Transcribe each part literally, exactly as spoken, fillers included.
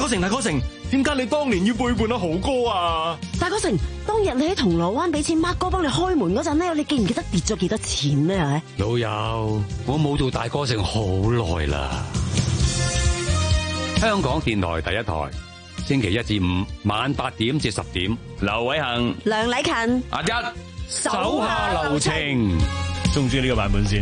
哥成，大哥成，點解你當年要背叛阿豪哥啊？ 大哥成，當日你喺銅鑼灣俾錢 Mark 哥幫你開門嗰陣咧，你記唔記得跌咗幾多錢咧？係老友，我冇到大哥成好耐啦。香港電台第一台，星期一至五晚八點至十點，劉偉恒、 梁禮勤、 阿一手下留情。 中唔中意呢個版本先？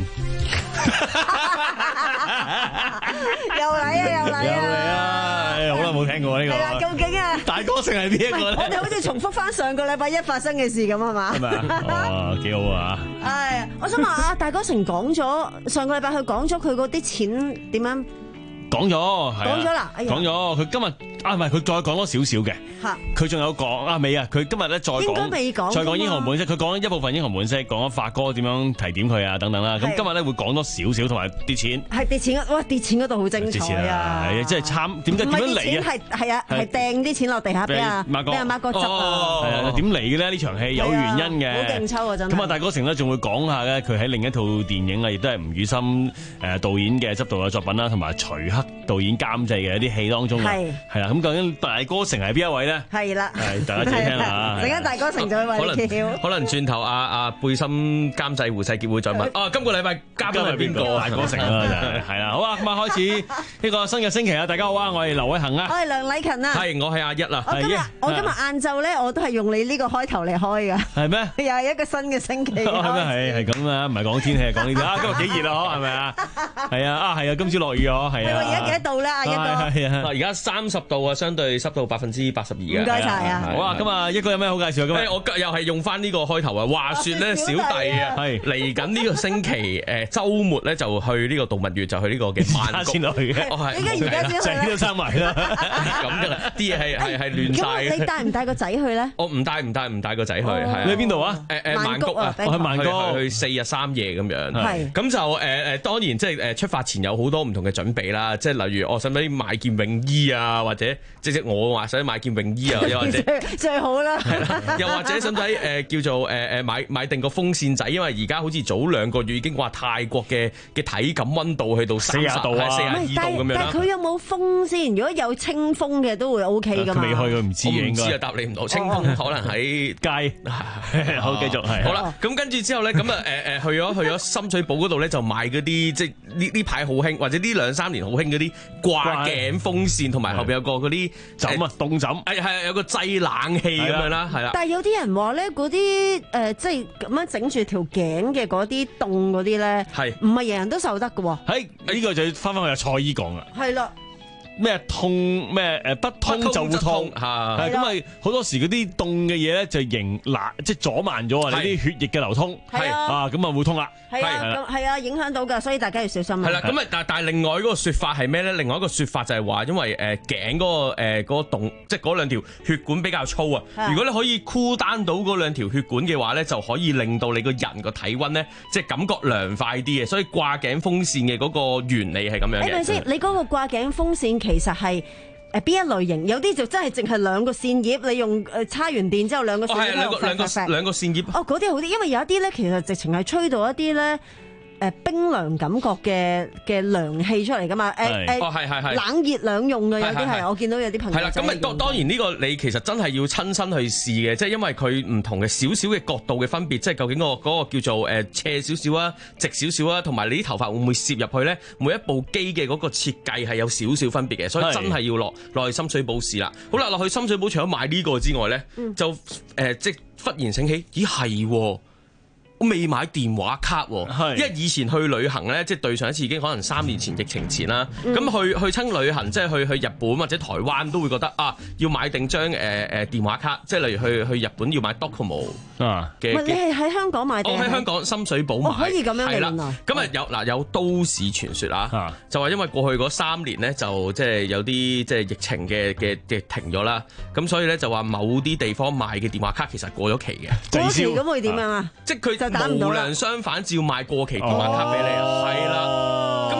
又嚟啊！又嚟啊！ 又嚟啊！好耐冇聽過呢個。 係啦，究竟啊， 大哥成係邊一個咧？ 我哋好似重複翻上個禮拜一發生嘅事咁係嘛？ 係咪啊？哦，幾好啊！ 係，我想問啊，大哥成講咗上個禮拜佢講咗佢嗰啲錢點樣？ 講咗， 講咗啦， 講咗。佢今日啊，唔係佢再講多少少嘅。嚇，佢仲有講啊未啊？佢今日咧再講， 應該未講， 再講英雄本色。佢講一部分英雄本色，講咗發哥點樣提點佢啊，等等啦。咁今日咧會講多少少，同埋跌錢。係跌錢，哇！跌錢嗰度好精彩啊！ 係即係參點解點樣嚟啊？ 係係啊，係掟啲錢落地下俾阿俾阿孖哥執啊！ 係啊，點嚟嘅咧？呢場戲有原因嘅， 好勁抽啊！真係。 咁啊，大哥成咧仲會講下咧，佢喺另一套電影啊，亦都係吳宇森誒導演嘅執導嘅作品啦，同埋徐克導演監製嘅一啲戲當中啊，係啦。咁究竟大哥成係邊一位咧？ 係啦， 係大家自己聽下。 陣間大哥成就會為你揭曉。 可能轉頭阿阿貝森監製胡世傑會再問。哦，今個禮拜嘉賓係邊個？ 大哥成啦，就係係啦。好啊，咁啊開始呢個新嘅星期啊！大家好啊，我係劉偉恒啊， 我係梁禮勤啊， 係我係阿一啦。 我今日我今日晏晝咧，我都係用你呢個開頭嚟開噶。 係咩？ 又係一個新嘅星期。 係咩？係係咁啊，唔係講天氣，係講呢啲啊。今日幾熱啊？係咪啊？係啊，啊係啊，今朝落雨啊，係啊。 而家幾多度咧？阿一哥。 係啊， 而家三十度啊，相對濕度百分之八十二嘅。 唔該晒啊！ 好啊，今日一哥有咩好介紹啊？今日我又係用翻呢個開頭啊。話說咧，小弟啊，係嚟緊呢個星期誒週末咧，就去呢個度蜜月，就去呢個嘅曼谷先落去嘅。 哦係， 依家而家先去仔都生埋啦。 咁噶啦，啲嘢係係係亂晒嘅。 咁你帶唔帶個仔去咧？ 我唔帶唔帶唔帶個仔去。係你喺邊度啊？ 誒誒曼谷啊， 我喺曼谷去四日三夜咁樣。 係。 咁就誒誒，當然即係誒出發前有好多唔同嘅準備啦。即係例如我使唔使買件泳衣啊？或者即係我話使買件泳衣啊？又或者最好啦。 係啦。又或者使唔使誒叫做誒誒買買定個風扇仔？因為而家好似早兩個月已經話泰國嘅嘅體感溫度去到三十度啊，四十二度咁樣啦。 但係佢有冇風先？如果有清風嘅都會 O K 噶嘛。 未去佢唔知嘅應該。 我唔知啊，答你唔到。清風可能喺街。好，繼續係。 好啦，咁跟住之後咧，咁啊誒誒去咗去咗深水埗嗰度咧，就買嗰啲即係呢呢排好興，或者呢兩三年好興嗰啲掛頸風扇，同埋後邊有個嗰啲枕啊凍枕。 係係有個製冷氣咁樣啦，係啦。 但係有啲人話咧，嗰啲誒即係咁樣整住條頸嘅嗰啲凍嗰啲咧，係唔係人人都受得嘅喎？ 喺呢個就要翻返去阿蔡姨講啦。 係啦。 咩痛咩誒不通就痛嚇，係咁咪好多時嗰啲凍嘅嘢咧就凝嗱即係阻慢咗啊！你啲血液嘅流通係啊，咁啊會痛啦。 係啊，係啊，影響到㗎，所以大家要小心啊。 係啦，咁啊但但係另外嗰個説法係咩咧？另外一個説法就係話，因為誒頸嗰個誒嗰個動即係嗰兩條血管比較粗啊。如果你可以箍單到嗰兩條血管嘅話咧，就可以令到你個人個體温咧即係感覺涼快啲嘅。所以掛頸風扇嘅嗰個原理係咁樣嘅。 係咪先？你嗰個掛頸風扇其實係誒邊一類型？有啲就真係淨係兩個扇葉，你用誒插完電之後兩個扇葉喺度兩個兩個扇葉。 哦，嗰啲好啲，因為有一啲咧，其實直情係吹到一啲咧。誒冰涼感覺嘅嘅涼氣出嚟噶嘛？誒誒， 哦係係係冷熱兩用嘅有啲係，我見到有啲朋友係啦。 咁啊當當然呢個你其實真係要親身去試嘅，即係因為佢唔同嘅少少嘅角度嘅分別，即係究竟個嗰個叫做誒斜少少啊、直少少啊，同埋你啲頭髮會唔會攝入去咧？每一部機嘅嗰個設計係有少少分別嘅，所以真係要落落去深水埗試啦。好啦，落去深水埗除咗買呢個之外咧，嗯、就誒、呃、即忽然醒起，咦係喎。我未買電話卡喎，因為以前去旅行咧，即係對上一次已經可能三年前疫情前啦。咁、嗯、去去親旅行，即係去去日本或者台灣都會覺得啊，要買定張誒誒電話卡，即係例如去去日本要買 Docomo 啊嘅。 你係喺香港買定？ 我喺香港深水埗買。 可以咁樣嚟原來。 咁啊有嗱有都市傳說啊，就話因為過去嗰三年咧就即係有啲即係疫情嘅嘅嘅停咗啦，咁所以咧就話某啲地方賣嘅電話卡其實過咗期嘅。 過期咁會點樣啊？ 即係佢無良相反照賣過期電話卡俾你，係啦、哦。咁我就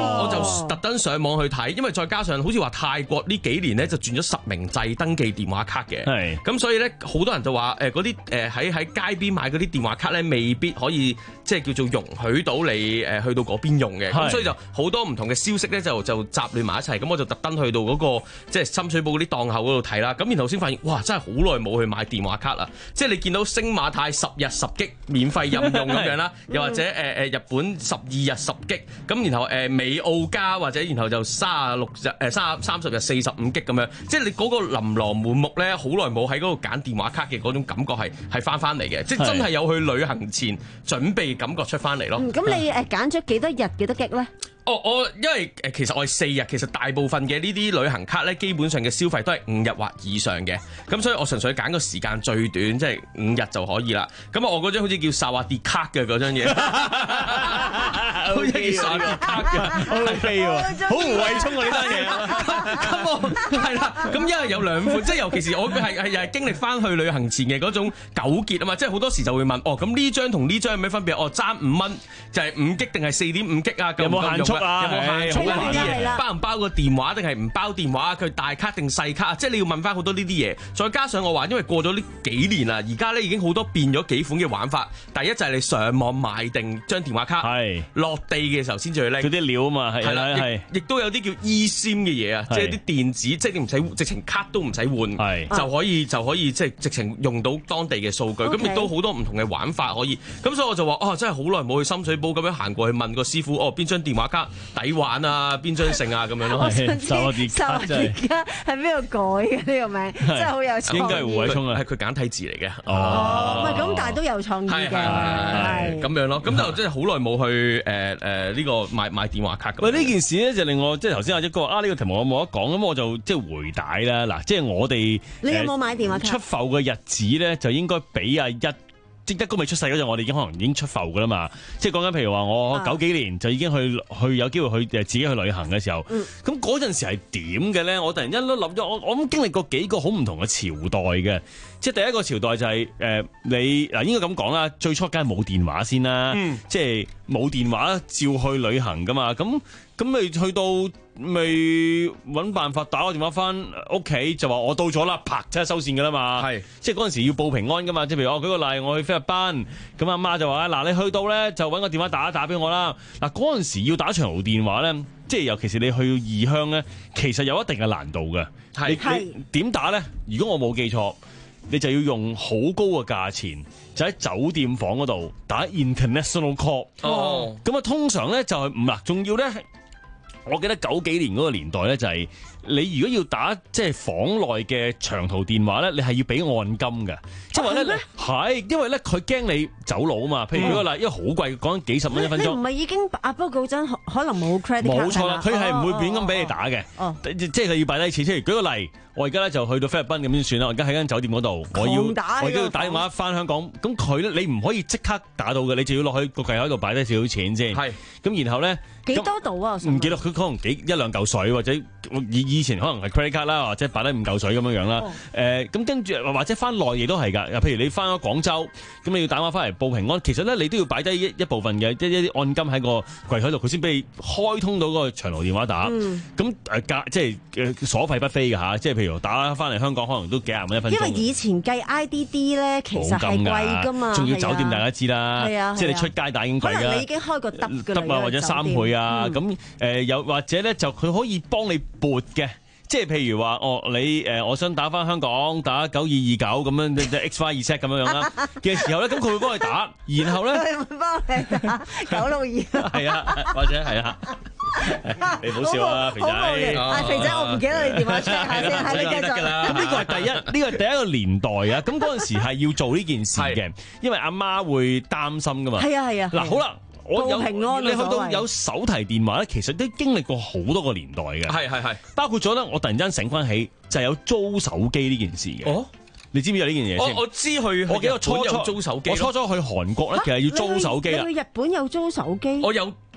特登上網去睇，因為再加上好似話泰國呢幾年咧就轉咗實名制登記電話卡嘅， 係咁所以咧好多人就話誒嗰啲誒喺喺街邊買嗰啲電話卡咧未必可以即係叫做容許到你誒去到嗰邊用嘅，咁所以就好多唔同嘅消息咧就就雜亂埋一齊，咁我就特登去到嗰個即係深水埗嗰啲檔口嗰度睇啦，咁然後先發現哇真係好耐冇去買電話卡啦，即係你見到星馬泰十日十擊免費任用咁樣啦，又或者誒誒、呃、日本十二日十擊，咁然後誒、呃、美澳加或者然後就三十六日誒三三十日四十五擊咁樣，即係你嗰個琳琅滿目咧，好耐冇喺嗰度揀電話卡嘅嗰種感覺係係翻翻嚟嘅，即係真係有去旅行前準備感覺出翻嚟咯。 咁、嗯、你誒揀咗幾多日幾多擊咧？ 哦，我因為誒其實我係四日，其實大部分嘅呢啲旅行卡咧，基本上嘅消費都係五日或以上嘅，咁所以我純粹揀個時間最短，即係五日就可以啦。咁啊，我嗰張好似叫薩瓦迪卡嘅嗰張嘢，好似叫薩瓦迪卡嘅，O K 喎，好胡慧聰啊呢單嘢。咁我係啦，咁因為有兩款，即係尤其是我係係又係經歷翻去旅行前嘅嗰種糾結啊嘛，即係好多時就會問，哦咁呢張同呢張有咩分別？哦爭五蚊就係五擊定係四點五擊啊？ 有冇限速？有冇限速啊？啲嘢包唔包個電話定係唔包電話？佢大卡定細卡啊？即係你要問翻好多呢啲嘢。再加上我話，因為過咗呢幾年啦，而家咧已經好多變咗幾款嘅玩法。第一就係你上網買定張電話卡，係落地嘅時候先至去拎。嗰啲料啊嘛，係啦，係。亦都有啲叫 eSIM 嘅嘢啊，即係啲電子，即係你唔使直情卡都唔使換，就可以就可以即係直情用到當地嘅數據。咁亦都好多唔同嘅玩法可以。咁所以我就話，哦，真係好耐冇去深水埗咁樣行過去問個師傅，哦邊張電話卡抵玩啊，邊張剩啊咁樣咯。 我想知，薩瓦迪卡係邊度改嘅呢個名？真係好有創意。 應該係胡偉聰啊， 係佢簡體字嚟嘅。 哦，唔係咁，但係都有創意嘅。係咁樣咯。咁就真係好耐冇去誒誒呢個買買電話卡。 喂，呢件事咧就令我即係頭先阿一哥話啊，呢個題目我冇得講，咁我就即係回帶啦。嗱，即係我哋你有冇買電話卡？ 出埠嘅日子咧，就應該比阿一。即一哥未出世嗰陣，我哋已經可能已經出埠噶啦嘛。即係講緊，譬如話我九幾年就已經去去有機會去誒自己去旅行嘅時候，咁嗰陣時係點嘅咧？我突然間都諗咗，我我諗經歷過幾個好唔同嘅朝代嘅。即係第一個朝代就係、是、誒、呃、你嗱應該咁講啦，最初梗係冇電話先啦，嗯、即係冇電話照去旅行噶嘛。咁咁咪去到咪揾辦法打個電話翻屋企，就話我到咗啦，啪即係收線噶啦嘛。係即係嗰陣時要報平安噶嘛。即係譬如我舉個例，我去菲律賓，咁阿媽就話嗱你去到咧就揾個電話打一打俾我啦。嗱嗰陣時要打長途電話咧，即係尤其是你去異鄉咧，其實有一定嘅難度嘅。係你點打咧？如果我冇記錯，你就要用好高嘅價錢，就喺酒店房嗰度打 international call。哦，咁啊，通常咧就係唔嗱，仲要咧，我記得九幾年嗰個年代咧，就係你如果要打即係房內嘅長途電話咧，你係要俾按金嘅，即係話咧係，因為咧佢驚你走佬啊嘛。譬如嗰個啦，因為好貴，講緊幾十蚊一分鐘。你唔係已經啊？不過嗰陣可能冇 credit card。冇錯啦，佢係唔會亂咁俾你打嘅。哦，即係佢要擺低錢。譬如舉個例。我而家咧就去到菲律賓咁先算啦。我而家喺間酒店嗰度，我要我而家要打電話翻香港。咁佢咧，你唔可以即刻打到嘅，你就要落去個櫃台度擺低少少錢先。係。咁然後咧幾多度啊？唔記得佢可能幾一兩嚿水，或者以以前可能係 credit card 啦，或者擺低五嚿水咁樣樣啦。誒、哦，咁跟住或者翻內地都係㗎。譬如你翻咗廣州，咁你要打電話翻嚟報平安，其實咧你都要擺低一一部分嘅一一啲按金喺個櫃台度，佢先俾你開通到嗰個長途電話打。咁誒價即係誒所費不菲㗎嚇，即係譬如打翻嚟香港可能都幾廿蚊一分鐘。因為以前計 I D D 咧，其實係貴㗎嘛，仲要酒店大家知啦，即係你出街打已經貴㗎。可能你已經開個得㗎啦，得啊或者三倍啊，咁誒又或者咧就佢可以幫你撥嘅。即係譬如話，哦，你誒、呃，我想打翻香港，打九二二九咁樣，即係 X Y Z 咁樣樣啦嘅時候咧，咁佢會幫你打，然後咧，佢會幫你打九六二，係啊，或者係啊，你唔好笑啊，肥仔，係肥仔，我唔記得你電話 check 下先，係你繼續啦。咁呢個係第一，呢個係第一個年代啊。咁嗰陣時係要做呢件事嘅，因為阿媽會擔心噶嘛。係啊係啊。嗱好啦。我有平安，你去到有手提電話咧，其實都經歷過好多個年代嘅，係係係，包括咗咧。我突然間醒翻起，就係有租手機呢件事嘅。哦，你知唔知有呢件嘢先？我我知去，我記得初初租手機，我初初去韓國咧，其實要租手機啦。你去日本有租手機？我有。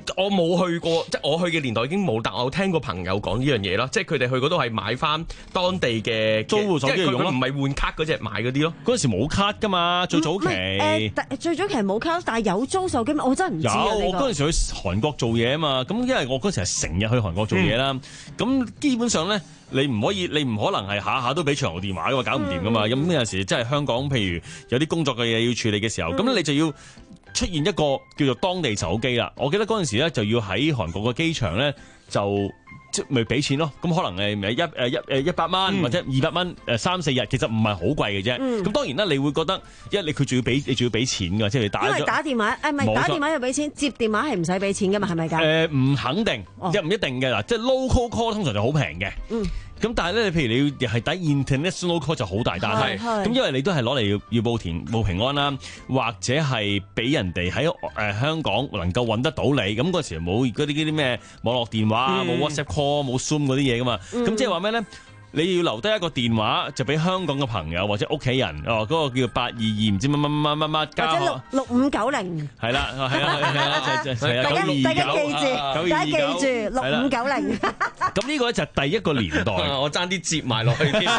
我冇去過，即係我去嘅年代已經冇，但我有聽過朋友講呢樣嘢啦，即係佢哋去嗰度係買翻當地嘅租戶手機嚟用咯， 唔係換卡嗰隻買嗰啲咯。 嗰陣時冇卡噶嘛，最早期。 誒、呃，最早期冇卡，但係有租手機，我真係唔知啊。 有，我嗰陣時去韓國做嘢啊嘛，咁因為我嗰陣時係成日去韓國做嘢啦，咁、嗯、基本上咧。你唔可以，你唔可能係下下都俾長途電話噶嘛，搞唔掂噶嘛。咁、嗯、有陣時真係香港，譬如有啲工作嘅嘢要處理嘅時候，咁、嗯、你就要出現一個叫做當地手機啦。我記得嗰陣時咧就要喺韓國個機場咧就即係咪俾錢咯？咁可能誒咪一誒一誒一百蚊、嗯、或者二百蚊誒三四日，其實唔係好貴嘅啫。咁、嗯、當然啦，你會覺得因為你佢仲要俾你仲要俾錢㗎，即係你打。因為打電話誒唔係打電話要俾錢，接電話係唔使俾錢㗎嘛，係咪㗎？誒唔、呃、肯定，即係唔一定嘅啦。即係 local call 通常就好平嘅。嗯。咁但係咧，譬如你要係打 international call 就好大單係，咁因為你都係攞嚟要要報田報平安啦，或者係俾人哋喺誒香港能夠揾得到你，咁嗰時冇嗰啲嗰啲咩網絡電話冇、嗯、WhatsApp call 冇 Zoom 嗰啲嘢噶嘛，咁、嗯、即係話咩咧？你要留低一個電話，就俾香港嘅朋友或者屋企人，哦，嗰、那個叫八二二唔知乜乜乜乜乜加， 或者六六五九零， 係啦，係啊，係啊，就就係啊， 大家記住，大家記住六五九零。 咁呢個咧就係第一個年代， 我爭啲接埋落去添。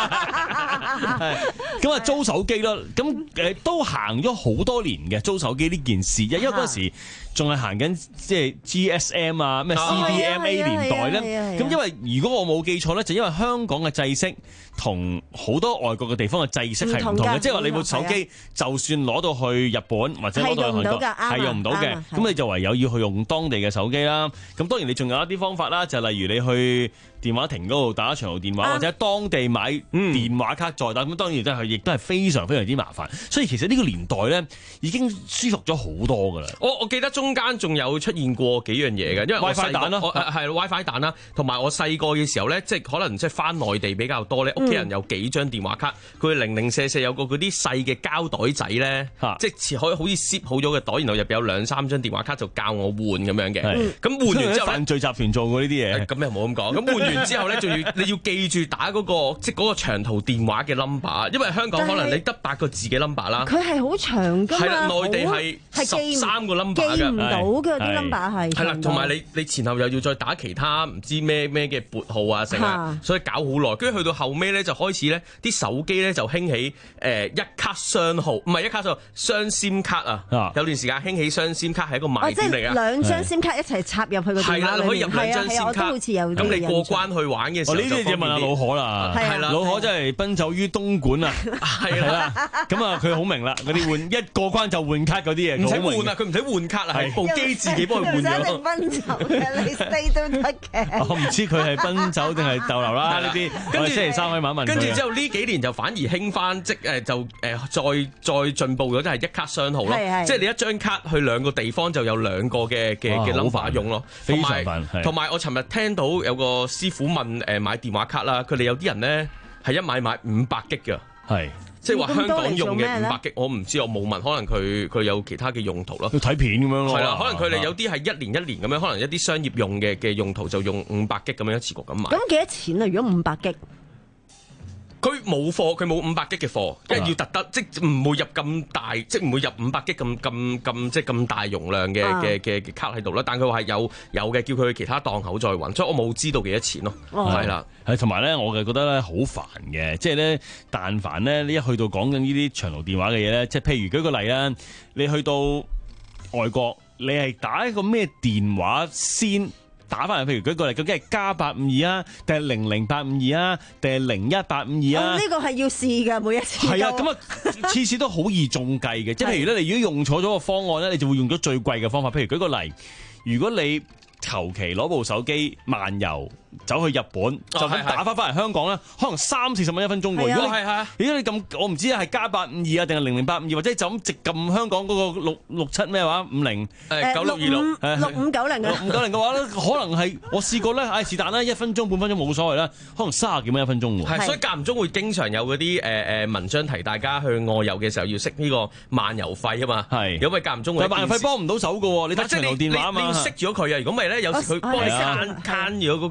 咁啊租手機咯，咁誒都行咗好多年嘅租手機呢件事，因為嗰時仲係行緊即係 G S M 啊，咩 C D M A 年代咧。咁因為如果我冇記錯咧，就因為香港嘅制式同好多外國嘅地方嘅制式係唔同嘅，即係話你部手機就算攞到去日本或者攞到去韓國係用唔到嘅，咁你就唯有要去用當地嘅手機啦。咁當然你仲有一啲方法啦，就例如你去電話亭嗰度打長途電話，或者喺當地買電話卡再打，咁當然真係亦都係非常非常之麻煩。所以其實呢個年代咧已經舒服咗好多噶啦。 我我記得中間仲有出現過幾樣嘢嘅，因為 WiFi 蛋啦， 係 WiFi 蛋啦，同埋我細個嘅時候咧，即係可能即係翻內地比較多咧，屋企人有幾張電話卡，佢零零舍舍有個嗰啲細嘅膠袋仔咧，即係可以好似 zip 好咗嘅袋，然後入邊有兩三張電話卡就教我換咁樣嘅。咁換完之後犯罪集團做過呢啲嘢， 咁又冇咁講。咁換完之後咧，仲要你要記住打嗰個即係嗰個長途電話嘅 number， 因為香港可能你得八個字嘅 number 啦。 佢係好長㗎嘛， 係啦，內地係十三個 number 㗎， 記唔到嘅啲 number 係。 係啦，同埋你你前後又要再打其他唔知咩咩嘅撥號啊，成啊，所以搞好耐。跟住去到後尾咧，就開始咧啲手機咧就興起誒一卡雙號，唔係一卡雙號雙 SIM 卡啊。有段時間興起雙 SIM 卡係一個賣點嚟啊。 兩張 SIM 卡一齊插入去個電話裏面。係啦， 可以入兩張 SIM 卡。咁你過關去玩嘅時候， 呢啲就問下老可啦。係啦，老可真係奔走於東莞啊。係啦，咁啊佢好明啦，嗰啲換一過關就換卡嗰啲嘢， 唔使換啊，佢唔使換卡啊，係部機自己幫佢換咗。 唔使奔走嘅，你 stay 都得嘅。 我唔知佢係奔走定係逗留啦呢啲。跟住星期三可以問一問。 跟住之後呢幾年就反而興翻，即誒就誒再再進步咗，即係一卡雙號咯。即係你一張卡去兩個地方就有兩個嘅嘅嘅 number 用咯。 非常煩。 同埋我尋日聽到有個師傅問誒買電話卡啦，佢哋有啲人咧係一買買五百 G 嘅，係即係話香港用嘅五百 G，我唔知我冇問，可能佢佢有其他嘅用途咯。 要睇片咁樣咯。 係啦，可能佢哋有啲係一年一年咁樣，可能一啲商業用嘅嘅用途就用五百 G 咁樣一次過咁買。 咁幾多錢啊？如果五百 G？ 佢冇貨，佢冇五百 G 嘅貨，因為要特登，即係唔會入咁大，即係唔會入五百 G 咁咁咁即係咁大容量嘅嘅嘅卡喺度啦。但佢話係有有嘅，叫佢去其他檔口再揾，所以我冇知道幾多錢咯。係啦， 係同埋咧，我就覺得咧好煩嘅，即係咧，但凡咧你一去到講緊呢啲長途電話嘅嘢咧，即係譬如舉個例啦，你去到外國，你係打一個咩電話先？打翻嚟，譬如舉個例，究竟係加八五二啊，定係零零八五二啊，定係零一八五二啊？ 呢個係要試㗎，每一次。 係啊，咁啊，次次都好易中計嘅。即係譬如咧，你如果用錯咗個方案咧，你就會用咗最貴嘅方法。譬如舉個例，如果你求其攞部手機漫遊走去日本，就咁打翻翻嚟香港咧，可能三四十蚊一分鐘喎。如果係係，如果你咁，我唔知係加八五二啊，定係零零八五二，或者就咁直撳香港嗰個六六七咩話五零誒九六二六六五九零啊， 六五九零嘅話咧，可能係我試過咧，唉是但啦，一分鐘半分鐘冇所謂啦，可能三十幾蚊一分鐘喎。 係，所以間唔中會經常有嗰啲誒誒文章提大家去外遊嘅時候要識呢個漫遊費啊嘛。係，因為間唔中會。 但漫遊費幫唔到手㗎喎，你打長途電話啊嘛。 你要識咗佢啊，如果唔係咧，有時佢幫你慳慳咗嗰個漫遊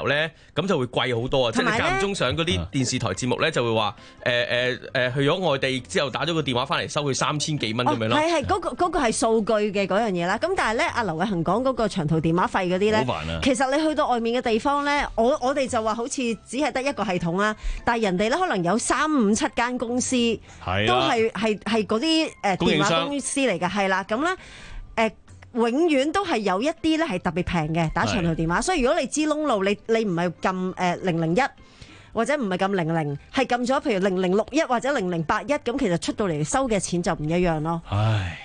候咧，咁就會貴好多啊！即係你間唔中上嗰啲電視台節目咧，就會話誒誒誒去咗外地之後打咗個電話翻嚟收佢三千幾蚊咁樣咯。 係係嗰個嗰個係數據嘅嗰樣嘢啦。咁但係咧，阿劉偉恒講嗰個長途電話費嗰啲咧， 好煩啊！ 其實你去到外面嘅地方咧，我我哋就話好似只係得一個系統啦，但係人哋咧可能有三五七間公司，都係係係嗰啲誒電話公司嚟嘅，係啦，咁咧誒。永遠都係有一啲咧係特別平嘅打長途電話，所以如果你知窿路，你你唔係撳誒零零一或者唔係撳零零，係撳咗譬如零零六一或者零零八一，咁其實出到嚟收嘅錢就唔一樣咯。 唉，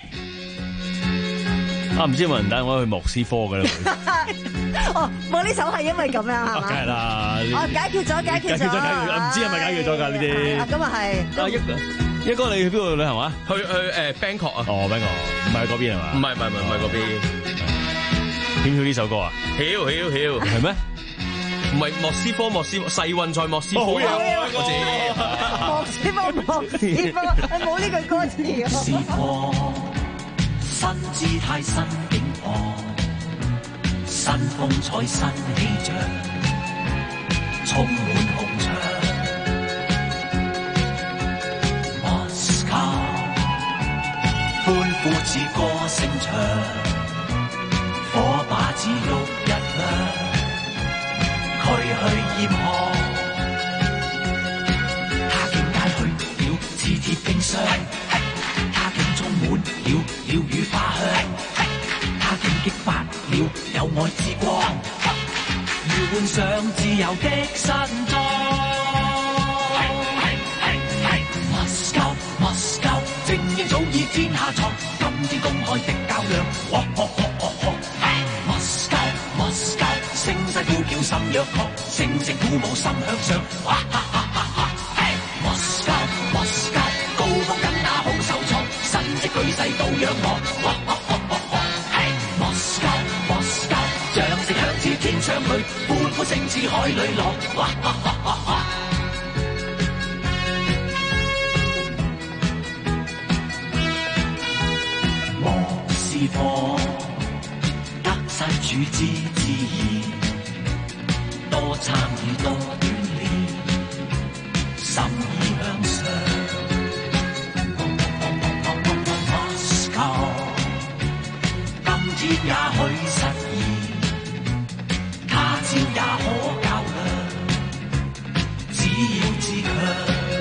啊唔知有冇人帶我去莫斯科嘅咧？ 哦，我呢首係因為咁樣係嘛？ 梗係啦， 哦解決咗，解決咗， 解決咗，解決咗，唔知係咪解決咗㗎呢啲？ 啊咁啊係。 啊一一哥，你去邊度旅行啊？ 去去誒 Bangkok 啊！ 哦 Bangkok，唔係嗰邊係嘛？ 唔係唔係唔係嗰邊。 點曉呢首歌啊？ 曉曉曉係咩？ 唔係莫斯科，莫斯世運在莫斯科。 好嘢啊！ 莫斯科，莫斯科，係冇呢句歌詞啊！ 莫斯科，新姿態新境況，新風采新氣象，充滿紅牆。歡呼似歌聲唱，火把似玉一亮，驅去嚴寒。他境界去了似鐵冰霜，他境充滿了鳥語花香，他境激發了有愛之光，要換上自由的新裝。正義早已天下藏，今天公開的較量。哇呵呵呵呵 Moscow Moscow， 聲勢呼叫心若狂，聲聲鼓舞心向上。哇哈哈哈哈 Moscow Moscow， 高峰緊那好受挫，神跡舉世都仰望。哇哈哈哈哈 Moscow Moscow， 掌聲響徹天上去，歡呼聲似海裏浪。哇哈哈哈哈。莫斯科得失處之自然，多參與多鍛鍊，心意向上。Moscow 今天也許實現，他朝也可較量，只要自強。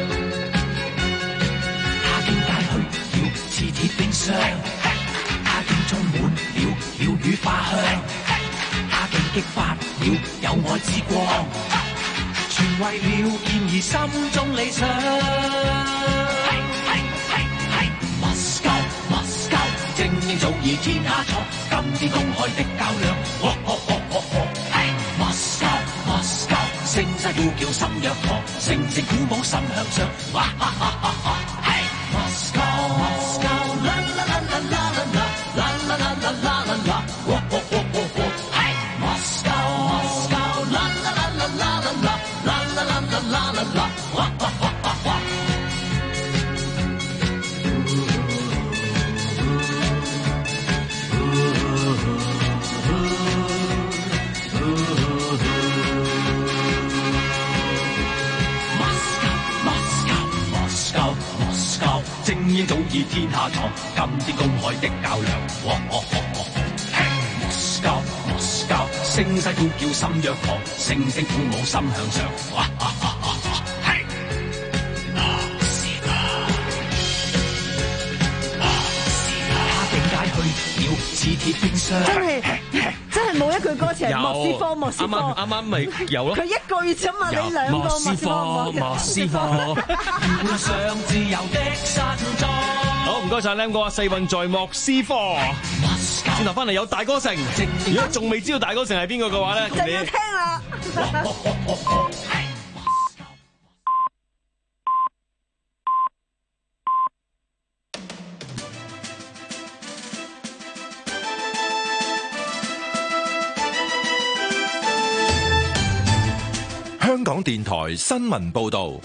他境界去了似鐵冰霜，充滿了鳥語花香，他竟激發了有愛之光，全為了健兒心中理想。Moscow Moscow， 精英早已天下藏，今天公開的較量。Moscow Moscow， 聲勢呼叫心若狂，聲聲鼓舞心向上。Moscow Moscow， 啦啦啦啦啦啦啦。啦啦啦啦啦啦啦，哇哇哇哇哇！嘿 ，Moscow Moscow， 啦啦啦啦啦啦啦，啦啦啦啦啦啦啦，哇哇哇哇哇！精英早已天下藏，今天公開的較量。Moscow Moscow， 聲勢呼叫心若狂，聲聲鼓舞心向上。他境界去了似鐵冰霜。 真係真係冇一句歌詞係莫斯科莫斯科。 啱啱啱啱咪有咯。 佢一句啫嘛，你兩個莫斯科莫斯科。換上自由的山莊。 好，唔該晒 Lam 哥，世運在莫斯科。轉頭翻嚟有大歌城，如果仲未知道大歌城係邊個嘅話咧， 就要聽啦。 香港電台新聞報道。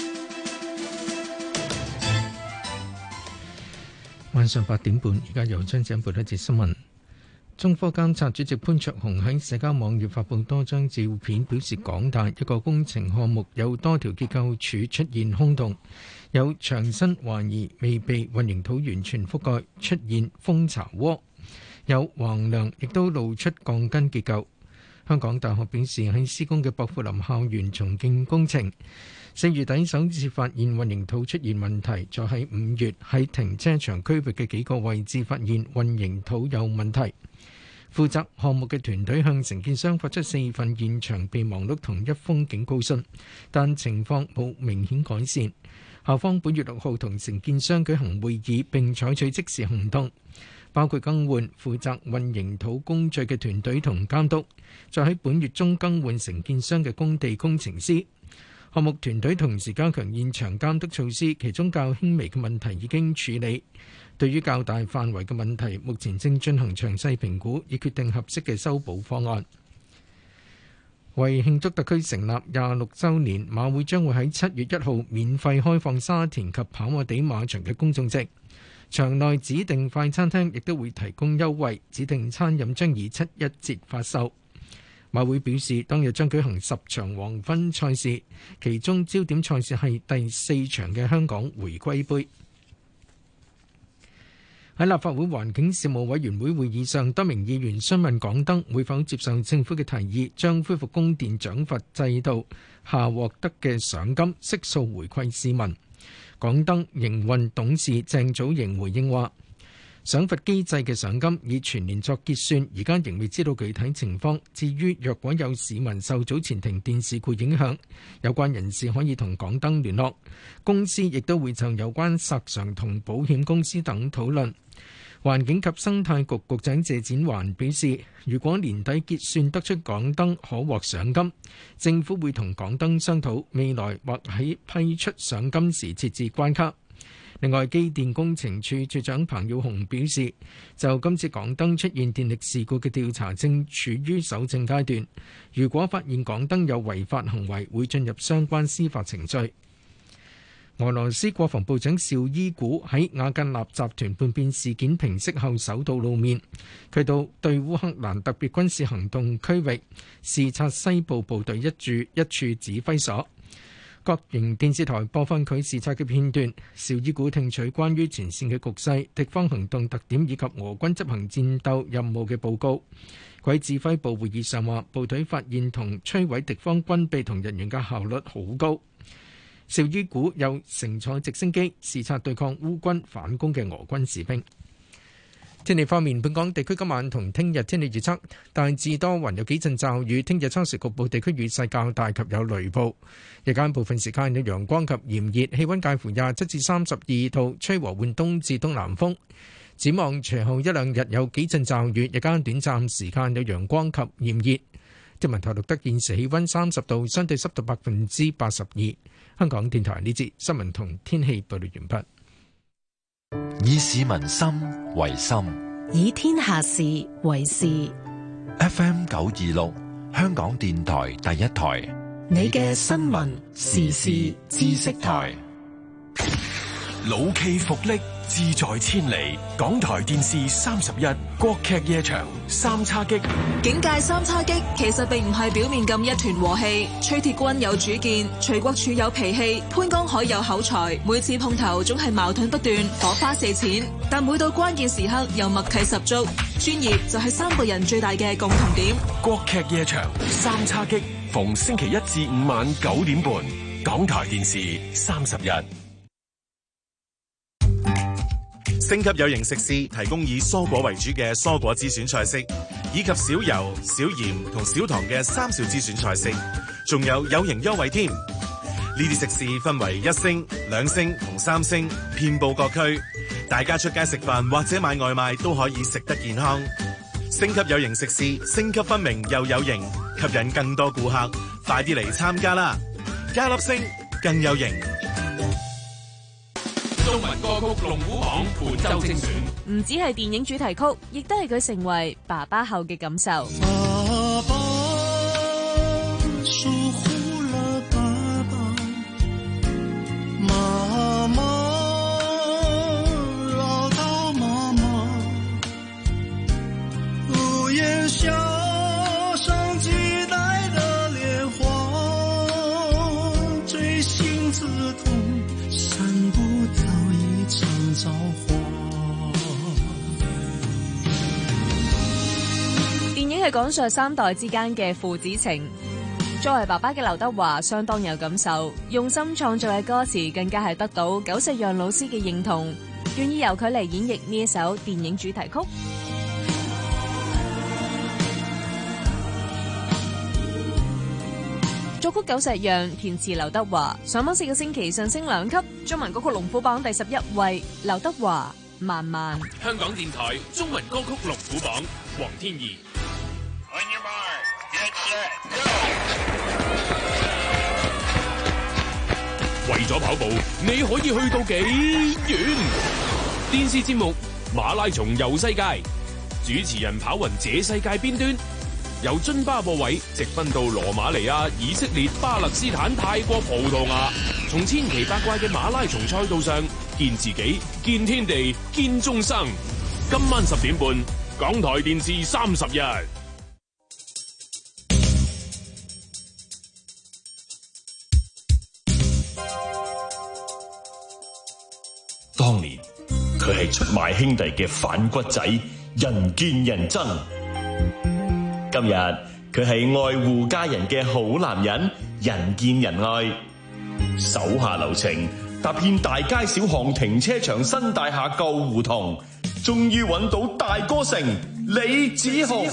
晚上八點半，而家由張子欣報一節新聞。 中科監察主席潘焯鴻喺社交網頁發布多張照片，表示港大一個工程項目有多條結構柱出現空洞，有牆身懷疑未被混凝土完全覆蓋，出現蜂巢窩，有橫梁亦都露出鋼筋結構。香港大學表示，喺施工嘅薄扶林校園重建工程，四月底首次發現混凝土出現問題，再喺五月喺停車場區域嘅幾個位置發現混凝土有問題。負責項目嘅團隊向承建商發出四份現場備忘錄同一封警告信，但情況冇明顯改善。校方本月六號同承建商舉行會議並採取即時行動，包括更換負責混凝土工序嘅團隊同監督，再喺本月中更換承建商嘅工地工程師。項目團隊同時加強現場監督措施，其中較輕微嘅問題已經處理。對於較大範圍嘅問題，目前正進行詳細評估，以決定合適嘅修補方案。為慶祝特區成立廿六週年，馬會將會喺七月一號免費開放沙田及跑馬地馬場嘅公眾席，場內指定快餐廳亦都會提供優惠，指定餐飲將以七一折發售。馬會表示，當日將舉行十場黃昏賽事，其中焦點賽事係第四場嘅香港回歸杯。喺立法會環境事務委員會會議上，多名議員詢問港燈會否接受政府嘅提議，將恢復供電獎罰制度下獲得嘅賞金悉數回饋市民。港燈營運董事鄭祖瑩回應話，賞罰機制嘅賞金以全年作結算，而家仍未知道具體情況。至於若果有市民受早前停電事故影響，有關人士可以同港燈聯絡，公司亦都會就有關索償同保險公司等討論。環境及生態局局長謝展寰表示，如果年底結算得出港燈可獲賞金，政府會同港燈商討未來或喺批出賞金時設置關卡。另外，機電工程處處長彭耀雄表示，就今次港燈出現電力事故嘅調查正處於搜證階段，如果發現港燈有違法行為，會進入相關司法程序。俄羅斯國防部長紹伊古喺瓦格納集團叛變事件平息後首度露面，佢到對烏克蘭特別軍事行動區域視察西部部隊一駐一處指揮所。各營電視台播放佢視察嘅片段，紹伊古聽取關於前線嘅局勢、敵方行動特點以及俄軍執行戰鬥任務嘅報告。佢喺指揮部會議上話，部隊發現同摧毀敵方軍備同人員嘅效率好高。紹伊古又乘坐直升機視察對抗烏軍反攻嘅俄軍士兵。天氣方面，本港地區今晚同聽日天氣預測大致多雲，有幾陣驟雨。聽日初時局部地區雨勢較大及有雷暴，日間部分時間有陽光及炎熱，氣溫介乎廿七至三十二度，吹和緩東至東南風。展望隨後一兩日有幾陣驟雨，日間短暫時間有陽光及炎熱。天文台錄得現時氣溫三十度，相對濕度百分之八十二。香港電台呢節新聞同天氣報道完畢。 以市民心為心， 以天下事為事。 F M 九二六，香港電台第一台， 你嘅新聞時事知識台。 老驥伏櫪，志在千里。港台電視三十一，國劇夜場三叉戟。 警界三叉戟其實並唔係表面咁一團和氣。崔鐵軍有主見，徐國柱有脾氣，潘江海有口才，每次碰頭總係矛盾不斷，火花四濺。但每到關鍵時刻又默契十足，專業就係三個人最大嘅共同點。 國劇夜場三叉戟，逢星期一至五晚九點半，港台電視三十一。 星級有型食肆提供以蔬果為主嘅蔬果之選菜式，以及少油、少鹽同少糖嘅三少之選菜式，仲有有型優惠添。呢啲食肆分為一星、兩星同三星，遍佈各區。大家出街食飯或者買外賣都可以食得健康。星級有型食肆，星級分明又有型，吸引更多顧客。快啲嚟參加啦！加粒星更有型。 中文歌曲龍虎榜本周精選， 唔止係電影主題曲，亦都係佢成為爸爸後嘅感受。 爸爸守護了爸爸，媽媽嘮叨媽媽， 係講述三代之間嘅父子情。作為爸爸嘅劉德華相當有感受，用心創作嘅歌詞更加係得到久石讓老師嘅認同，願意由佢嚟演繹呢一首電影主題曲。作曲久石讓，填詞劉德華，上榜四個星期上升兩級，中文歌曲龍虎榜第十一位，劉德華《慢慢》。 香港電台中文歌曲龍虎榜，黃天怡。為咗跑步，你可以去到幾遠？電視節目《馬拉松遊世界》，主持人跑匀這世界邊端，由津巴布韋直奔到羅馬尼亞、以色列、巴勒斯坦、泰國、葡萄牙，從千奇百怪嘅馬拉松賽道上見自己、見天地、見眾生。今晚十點半，港台電視三十日。 當年佢係出賣兄弟嘅反骨仔，人見人憎。今日佢係愛護家人嘅好男人，人見人愛。手下留情，踏遍大街小巷、停車場、新大廈、舊胡同，終於揾到大哥成李子豪。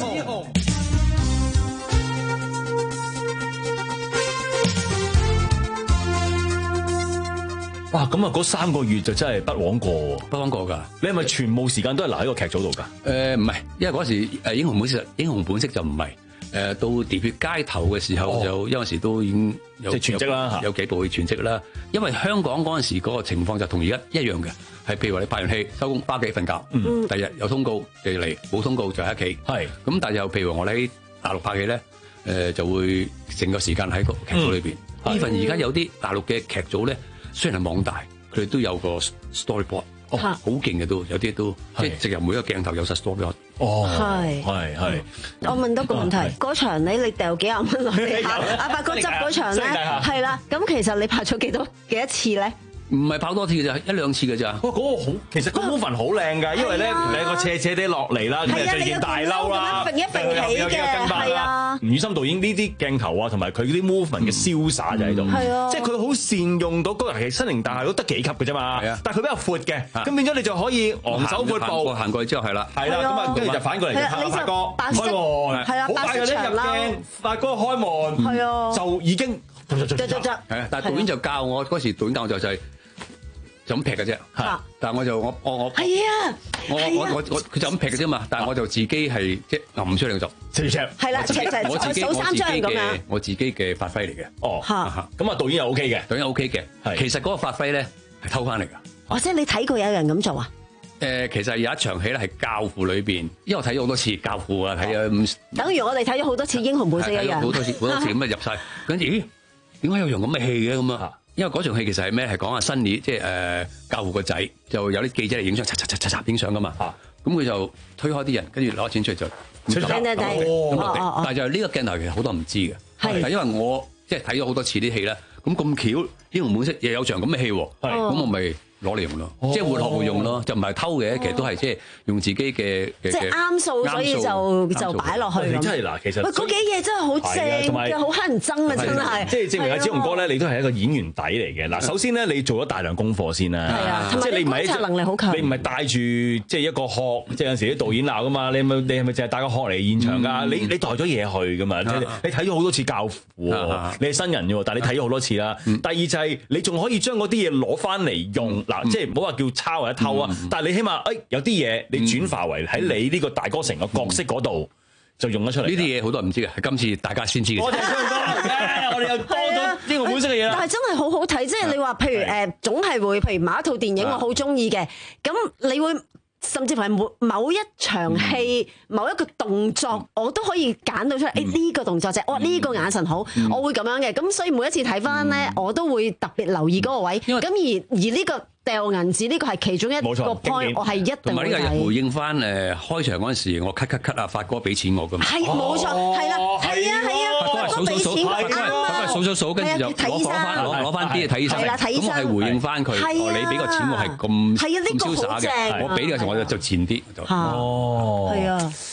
哇！咁啊，嗰三個月就真係不枉過喎， 不枉過㗎。 你係咪全部時間都係留喺個劇組度㗎？ 誒唔係，因為嗰時誒英雄本色，英雄本色就唔係。誒到喋血街頭嘅時候，就因為時都已經有即係全職啦， 有幾部去全職啦。因為香港嗰陣時嗰個情況就同而家一樣嘅，係譬如話你拍完戲收工，返屋企瞓覺，嗯，第日有通告就嚟，冇通告就喺屋企。係咁，但係又譬如話我哋喺大陸拍戲咧，誒就會成個時間喺個劇組裏邊。even而家有啲大陸嘅劇組咧。雖然係網大，佢哋都有個 storyboard，哦，好勁嘅都，有啲都即係直入每一個鏡頭有晒 storyboard。哦， 係係係。 我問多個問題，嗰場你你掉幾廿蚊落嚟拍，阿發哥執嗰場咧，係啦，咁其實你拍咗幾多幾多次咧？ 唔係跑多次嘅咋，一兩次嘅咋。 哇！嗰個好，其實個 movement 好靚㗎，因為咧你個斜斜地落嚟啦，咁就着件大褸啦， 揈一揈起嘅，係啊。 吳宇森導演呢啲鏡頭啊，同埋佢啲 movement 嘅瀟灑就喺度， 係啊， 即係佢好善用到嗰個其實新寧大廈都得幾級嘅啫嘛，但係佢比較闊嘅，咁變咗你就可以昂首闊步行過去之後係啦， 係啦，咁啊跟住就反過嚟就拍發哥開門，係啊，好快嘅咧入鏡，發哥開門，係啊，就已經係啊，但係導演就教我嗰時，導演教我就就係。就咁劈嘅啫，但係我就我我我係啊， 我我我我佢就咁劈嘅啫嘛，但係我就自己係即係揞出嚟就赤赤， 係啦，赤赤， 我自己我自己嘅我自己嘅發揮嚟嘅。 哦，咁啊導演又 OK 嘅， 導演 OK 嘅，其實嗰個發揮咧係偷翻嚟㗎。 哦，即係你睇過有人咁做啊？ 誒，其實有一場戲咧係《教父》裏邊，因為我睇咗好多次《教父》啊，睇咗等於我哋睇咗好多次《英雄本色》一樣， 好多次好多次咁啊入晒，跟住咦點解有樣咁嘅戲嘅咁啊？因為嗰場戲其實係咩？係講阿新年，即係誒教父個仔，就有啲記者嚟影相，嚓嚓嚓嚓嚓影相噶嘛。咁佢就推開啲人，跟住攞錢出嚟就。但係就呢個鏡頭其實好多人唔知嘅。係。但因為我即係睇咗好多次啲戲啦，咁咁巧英雄本色又有場咁嘅戲喎，咁我咪攞嚟用咯，即係活學活用咯，就唔係偷嘅，其實都係即係用自己嘅嘅。 即係啱數，所以就就擺落去咁。 真係嗱，其實喂嗰幾嘢真係好正，同埋好乞人憎啊！真係， 即係證明阿子雄哥咧，你都係一個演員底嚟嘅。嗱，首先咧，你做咗大量功課先啦， 係啊， 即係你唔係觀察能力好強， 你唔係帶住即係一個殼，即係有陣時啲導演鬧噶嘛，你咪你係咪淨係帶個殼嚟現場㗎？你你帶咗嘢去㗎嘛？你睇咗好多次教父喎，你係新人喎，但係你睇咗好多次啦。第二就係你仲可以將嗰啲嘢攞翻嚟用，嗱，即係唔好話叫抄或者偷啊，但係你起碼誒有啲嘢你轉化為喺你呢個大哥成個角色嗰度就用得出嚟。呢啲嘢好多人唔知嘅，係今次大家先知嘅。 我哋我哋又多咗呢個本色嘅嘢啦。 但係真係好好睇，即係你話譬如誒，總係會譬如某一套電影我好中意嘅，咁你會。甚至乎係某某一場戲、嗯、某一個動作，我都可以揀到出嚟。誒、嗯、呢、呢個動作就係，我、哦、呢、呢個眼神好，嗯、我會咁樣嘅。咁所以每一次睇翻咧，我都會特別留意嗰個位。咁而而呢個掉銀紙呢個係其中一個 point，我係一定會睇。同埋呢個係回應翻誒開場嗰陣時，我咳咳咳啊，發哥俾錢我㗎嘛。 係冇錯，係啦，係啊，係啊，發哥俾錢我啱啊。 數數數，跟住就攞翻攞攞翻啲嘢睇醫生。咁我係回應翻佢，你俾個錢我係咁咁瀟灑嘅，我俾嘅時候我就就前啲。 哦，係啊，哎呀，佢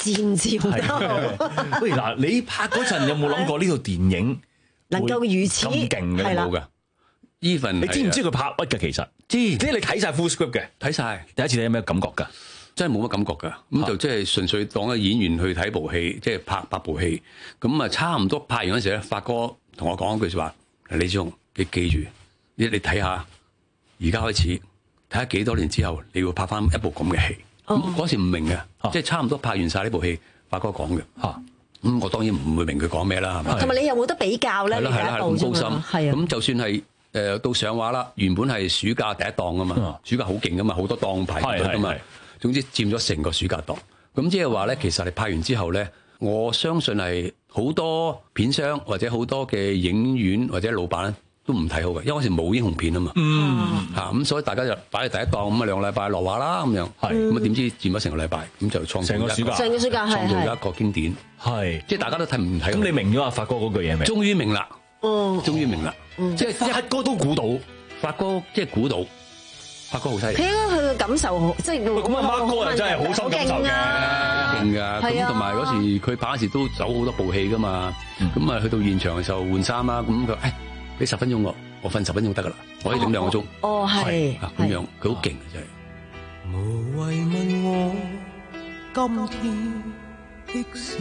戰朝得。 喂，嗱，你拍嗰陣有冇諗過呢套電影能夠如此咁勁嘅冇㗎？ Even 你知唔知佢拍乜嘅？其實知，即係你睇晒 full script 嘅， 睇晒。 第一次你有咩感覺㗎？ 真係冇乜感覺㗎，咁就即係純粹當個演員去睇部戲，即係拍拍部戲。咁啊，差唔多拍完嗰時咧，發哥同我講一句説話：李志雄，你記住，你你睇下，而家開始睇下幾多年之後，你會拍翻一部咁嘅戲。咁嗰、哦、時唔明嘅，啊、即係差唔多拍完晒呢部戲，發哥講嘅。嚇、啊，咁我當然唔會明佢講咩啦，係咪？ 同埋你有冇得比較咧？ 係啦係啦，咁高深。 係啊。 咁就算係誒、呃、到上畫啦，原本係暑假第一檔啊嘛，嗯、暑假好勁噶嘛，好多檔排隊噶嘛。總之佔咗成個暑假檔，咁即係話咧，其實你拍完之後咧，我相信係好多片商或者好多嘅影院或者老闆咧都唔睇好嘅，因為嗰時冇英雄片啊嘛，嗯嚇，咁所以大家就擺喺第一檔，咁啊兩個禮拜落畫啦咁樣，係咁啊點知佔咗成個禮拜，咁就創成個暑假， 成個暑假創造咗一個經典，係即係大家都睇唔睇？ 咁你明咗阿發哥嗰句嘢未？ 終於明啦， 哦， 終於明啦， 即係發哥都估到， 發哥即係估到。發哥好犀利， 佢應該佢嘅感受即係咁啊！孖哥又真係好深感受嘅， 勁㗎。咁同埋嗰時佢拍嗰時都走好多部戲㗎嘛。咁啊去到現場嘅時候換衫啦，咁佢誒俾十分鐘我，我瞓十分鐘得㗎啦，我可以頂兩個鐘。 哦，係咁樣，佢好勁嘅真係。 無謂問我今天的事，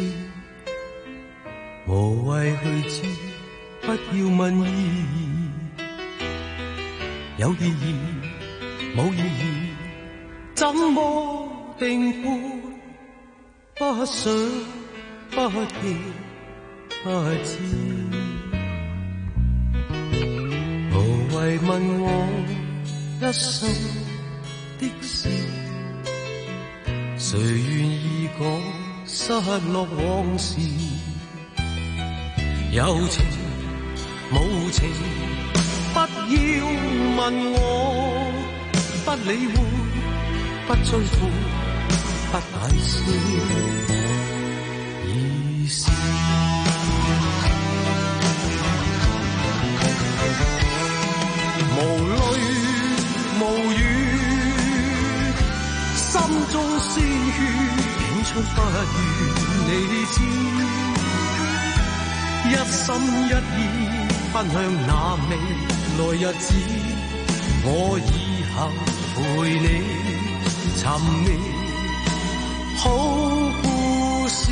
無謂去知，不要問意義，有意義。冇意義，怎麼定判？不想不見不知，無謂問我一生的事，誰願意講失落往事？有情無情，不要問我。不理會，不追悔，不解釋，已是無淚無語，心中鮮血湧出不願你知，一心一意奔向那未來日子，我以後陪你尋覓好故事，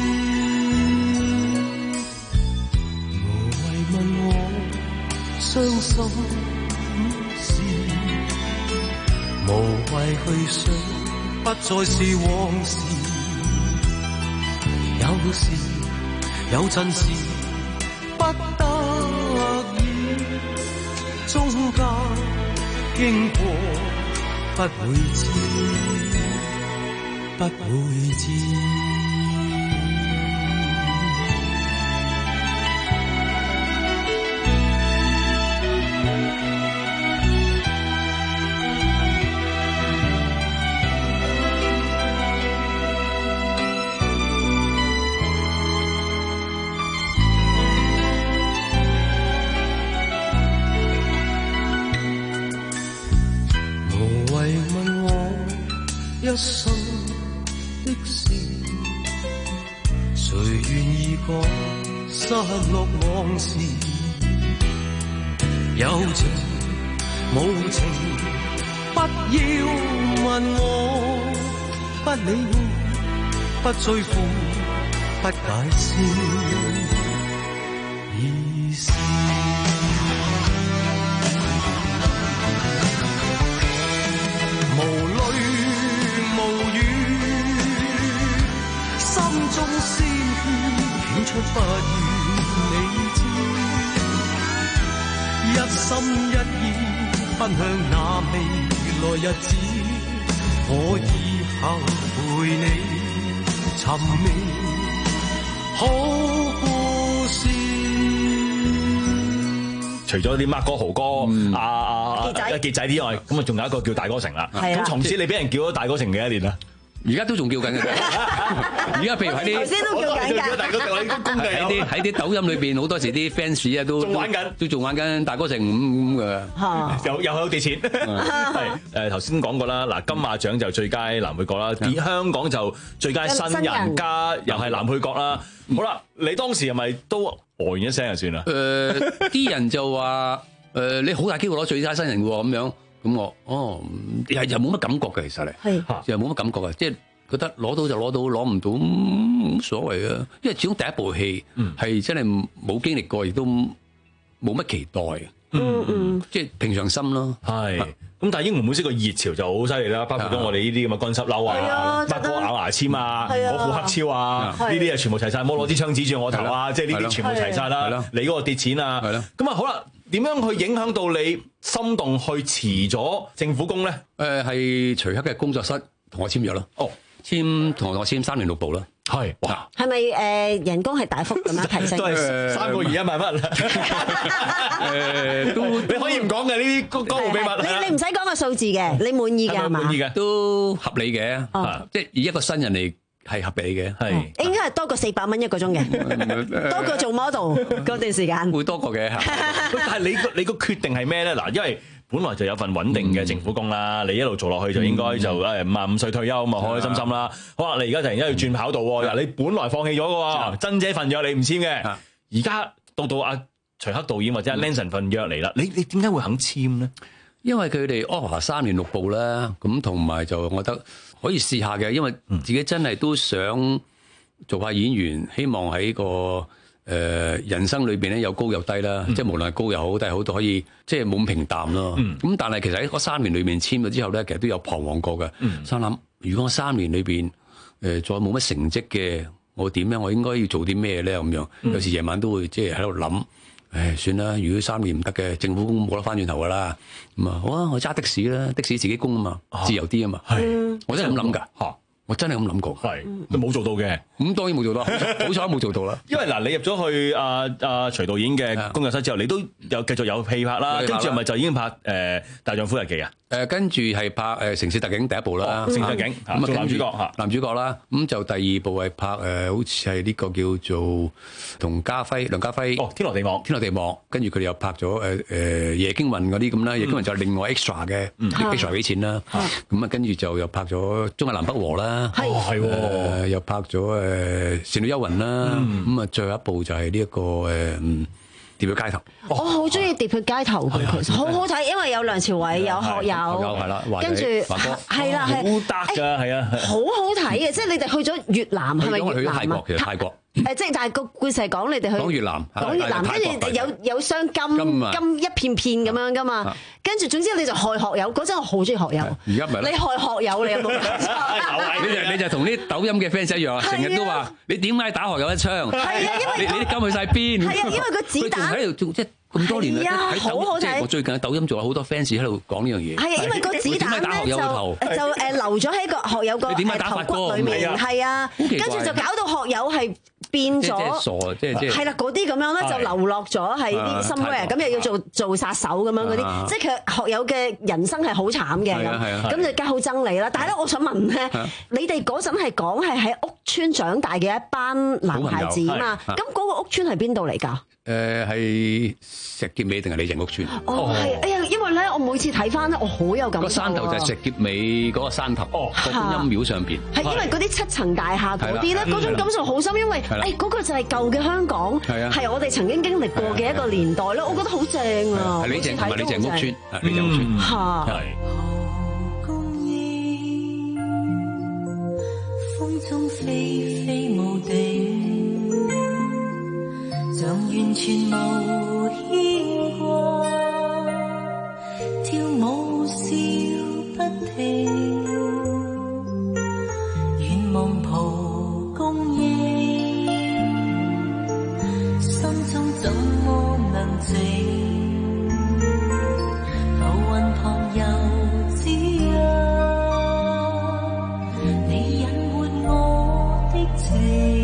無謂問我傷心事，無謂去想，不再是往事。有時有陣時不得已，中間經過。不會知，不會知。一生的事，誰願意講失落往事？有情無情，不要問我，不理會，不追悔，不解釋，已是。中鮮血湧出不願你知，一心一意奔向那未來日子，我以後陪你尋覓好故事。 除咗啲孖哥豪哥、阿阿阿傑仔之外，咁啊仲有一個叫大哥城啦。咁從此你俾人叫咗大哥城幾多年啦？ 而家都仲叫緊嘅。而家譬如喺啲頭先都叫緊㗎。 喺啲喺啲抖音裏邊，好多時啲 fans 啊都仲玩緊， 都仲玩緊大哥成咁嘅。 又又有地錢。係誒頭先講過啦，嗱金馬獎就最佳男配角啦，香港就最佳新人加又係男配角啦。好啦，你當時係咪都呆完一聲就算啦？ 誒啲人就話誒你好大機會攞最佳新人喎咁樣。咁我哦，又又冇乜感覺嘅，其實係，又冇乜感覺嘅，即係覺得攞到就攞到，攞唔到冇所謂啊。因為始終第一部戲係真係冇經歷過，亦都冇乜期待， 嗯嗯， 即係平常心咯。 係，咁但係英雄本色個熱潮就好犀利啦，包括咗我哋呢啲咁嘅乾濕褸啊，乜哥咬牙籤啊，我副黑超啊，呢啲啊全部齊晒，冇攞支槍指住我頭啊，即係呢啲全部齊晒啦。你嗰個跌錢啊，咁啊好啦。點樣去影響到你心動去辭咗政府工咧？誒、 呃，係徐克嘅工作室同我簽約咯。哦，簽同我簽三年六部啦。 係，哇！ 係咪誒人工係大幅咁樣提升？ 都係三個月一萬蚊。誒，都你可以唔講嘅呢啲江湖秘密。 你你唔使講個數字嘅，你滿意嘅係嘛？ 滿意嘅，都合理嘅。 哦， 即係以一個新人嚟。係合理嘅，係應該係多過四百蚊一個鐘嘅，多過做 model 嗰段時間， 會多過嘅。 但係你個你個決定係咩咧？嗱，因為本來就有份穩定嘅政府工啦，你一路做落去就應該就誒五十五歲退休咁啊，開開心心啦。好啦，你而家突然間要轉跑道喎，嗱，你本來放棄咗嘅喎，珍姐份約你唔簽嘅，而家到到阿徐克導演或者阿 Lenson 份約嚟啦，你你點解會肯簽咧？ 因為佢哋 offer 三年六部啦，咁同埋就我覺得可以試下嘅，因為自己真係都想做下演員，希望喺個誒、呃、人生裏邊咧有高有低啦，嗯、即係無論係高又好低又好都可以，即係冇咁平淡咯。咁、嗯、但係其實喺嗰三年裏面簽咗之後咧，其實都有彷徨過嘅。心諗、嗯、如果我三年裏邊誒、呃、再冇乜成績嘅，我點咧？我應該要做啲咩咧？咁樣、嗯、有時夜晚都會即係喺度諗。唉，算啦！如果三年唔得嘅，政府工冇得翻轉頭噶啦。咁啊，好啊，我揸的士啦，的士自己供啊嘛，自由啲啊嘛。係，我真係咁諗噶。嚇，我真係咁諗過。 係，冇做到嘅。咁當然冇做到，好彩冇做到啦。因為嗱，你入咗去阿阿徐導演嘅工作室之後，你都有繼續有戲拍啦。跟住係咪就已經拍誒《大丈夫日記》啊？ 誒，跟住係拍誒《城市特警》第一部啦，《 城市特警》咁啊，男主角嚇， 男主角啦。咁就第二部係拍誒，好似係呢個叫做同家輝、梁家輝。 哦，《天羅地網》，《 天羅地網》。跟住佢哋又拍咗誒誒《夜驚魂》嗰啲咁啦，《夜驚魂》就係另外 extra 嘅，extra 俾錢啦。咁啊，跟住就又拍咗《中亞南北和》啦。 係係喎， 又拍咗誒《倩女幽魂》啦。咁啊，最後一部就係呢一個誒。跌去街頭， 我好中意跌去街頭嘅，其實好好睇，因為有梁朝偉，有學友，跟住係啦，係好得㗎，係啊， 好好睇嘅，即係你哋去咗越南，係咪越南啊？ 泰國其實泰國。 誒，即係但係個故事係講你哋去講越南， 講越南，跟住有有箱金金一片片咁樣噶嘛，跟住總之你就害學友，嗰陣我好中意學友。 而家唔係你害學友，你有冇？ 你就你就同啲抖音嘅 fans 一樣啊，成日都話你點解打學友一槍？ 係啊，因為你你啲金去曬邊？ 係啊，因為個子彈喺度做即係咁多年啦，喺抖即係我最近喺抖音做好多 fans 喺度講呢樣嘢。 係啊，因為個子彈咧就就誒留咗喺個學友個頭骨裏面，係啊，跟住就搞到學友係。變咗， 傻，即係即係， 係啦，嗰啲咁樣咧就流落咗喺啲 somewhere，咁又要做做殺手咁樣嗰啲，即係佢學友嘅人生係好慘嘅咁，咁就梗係好憎你啦。但係咧，我想問咧，你哋嗰陣係講係喺屋村長大嘅一班男孩子啊嘛，咁嗰個屋村係邊度嚟㗎？ 誒係石硤尾定係李鄭屋村？ 哦，係，哎呀，因為咧，我每次睇翻咧，我好有感覺。個山頭就係石硤尾嗰個山頭，哦，個觀音廟上邊。 係因為嗰啲七層大廈嗰啲咧，嗰種感受好深，因為誒嗰個就係舊嘅香港，係我哋曾經經歷過嘅一個年代咯，我覺得好正啊！ 係李鄭同埋李鄭屋村，係李鄭屋村。 嚇！ 風中飛飛無定。像完全無牽掛，跳舞笑不停，願望蒲公英，心中怎麼能靜？浮雲旁遊子啊，你隱沒我的情。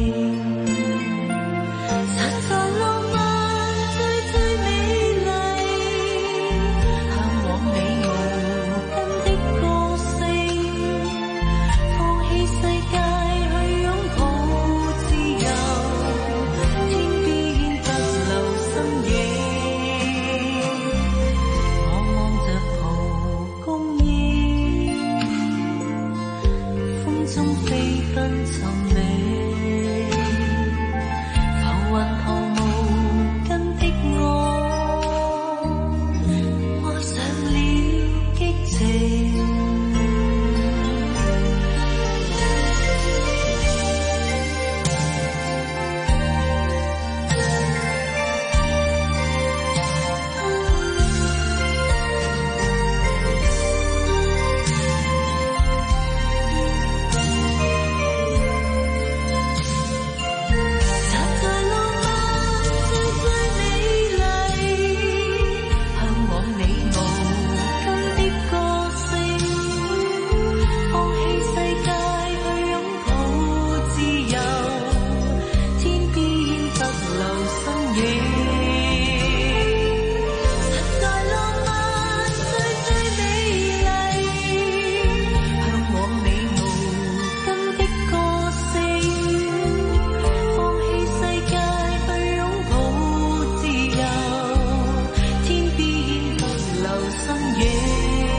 實在浪漫，最最美麗，向往你無根的個性，放棄世界去擁抱自由，天邊不留身影。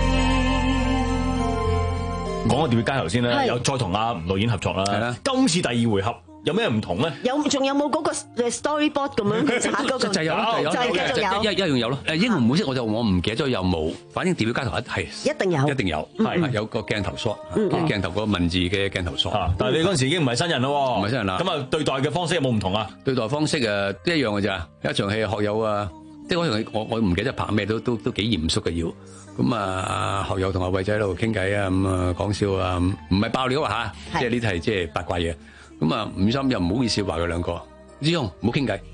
講個碟街頭先啦， 係有再同阿吳導演合作啦。今次第二回合有咩唔同咧？ 有仲有冇嗰個 storyboard 咁樣查嗰個？ 就係有咯， 就係繼續有， 一一樣有咯。誒英雄本色我就我唔記得咗有冇，反正碟街頭一係一定有， 一定有， 嗯係有個鏡頭 shot， 嗯鏡頭個文字嘅鏡頭 shot。 但係你嗰陣時已經唔係新人咯， 唔係新人啦。 咁啊對待嘅方式有冇唔同啊？ 對待方式誒都一樣嘅咋，一場戲學友啊，即係嗰場戲我我唔記得拍咩，都都都幾嚴肅嘅要。咁啊學友同阿偉仔喺度傾偈啊，咁啊講笑啊，唔係爆料啊嚇，即係呢啲係即係八卦嘢。咁啊吳心又唔好意思話佢兩個，志雄唔好傾偈。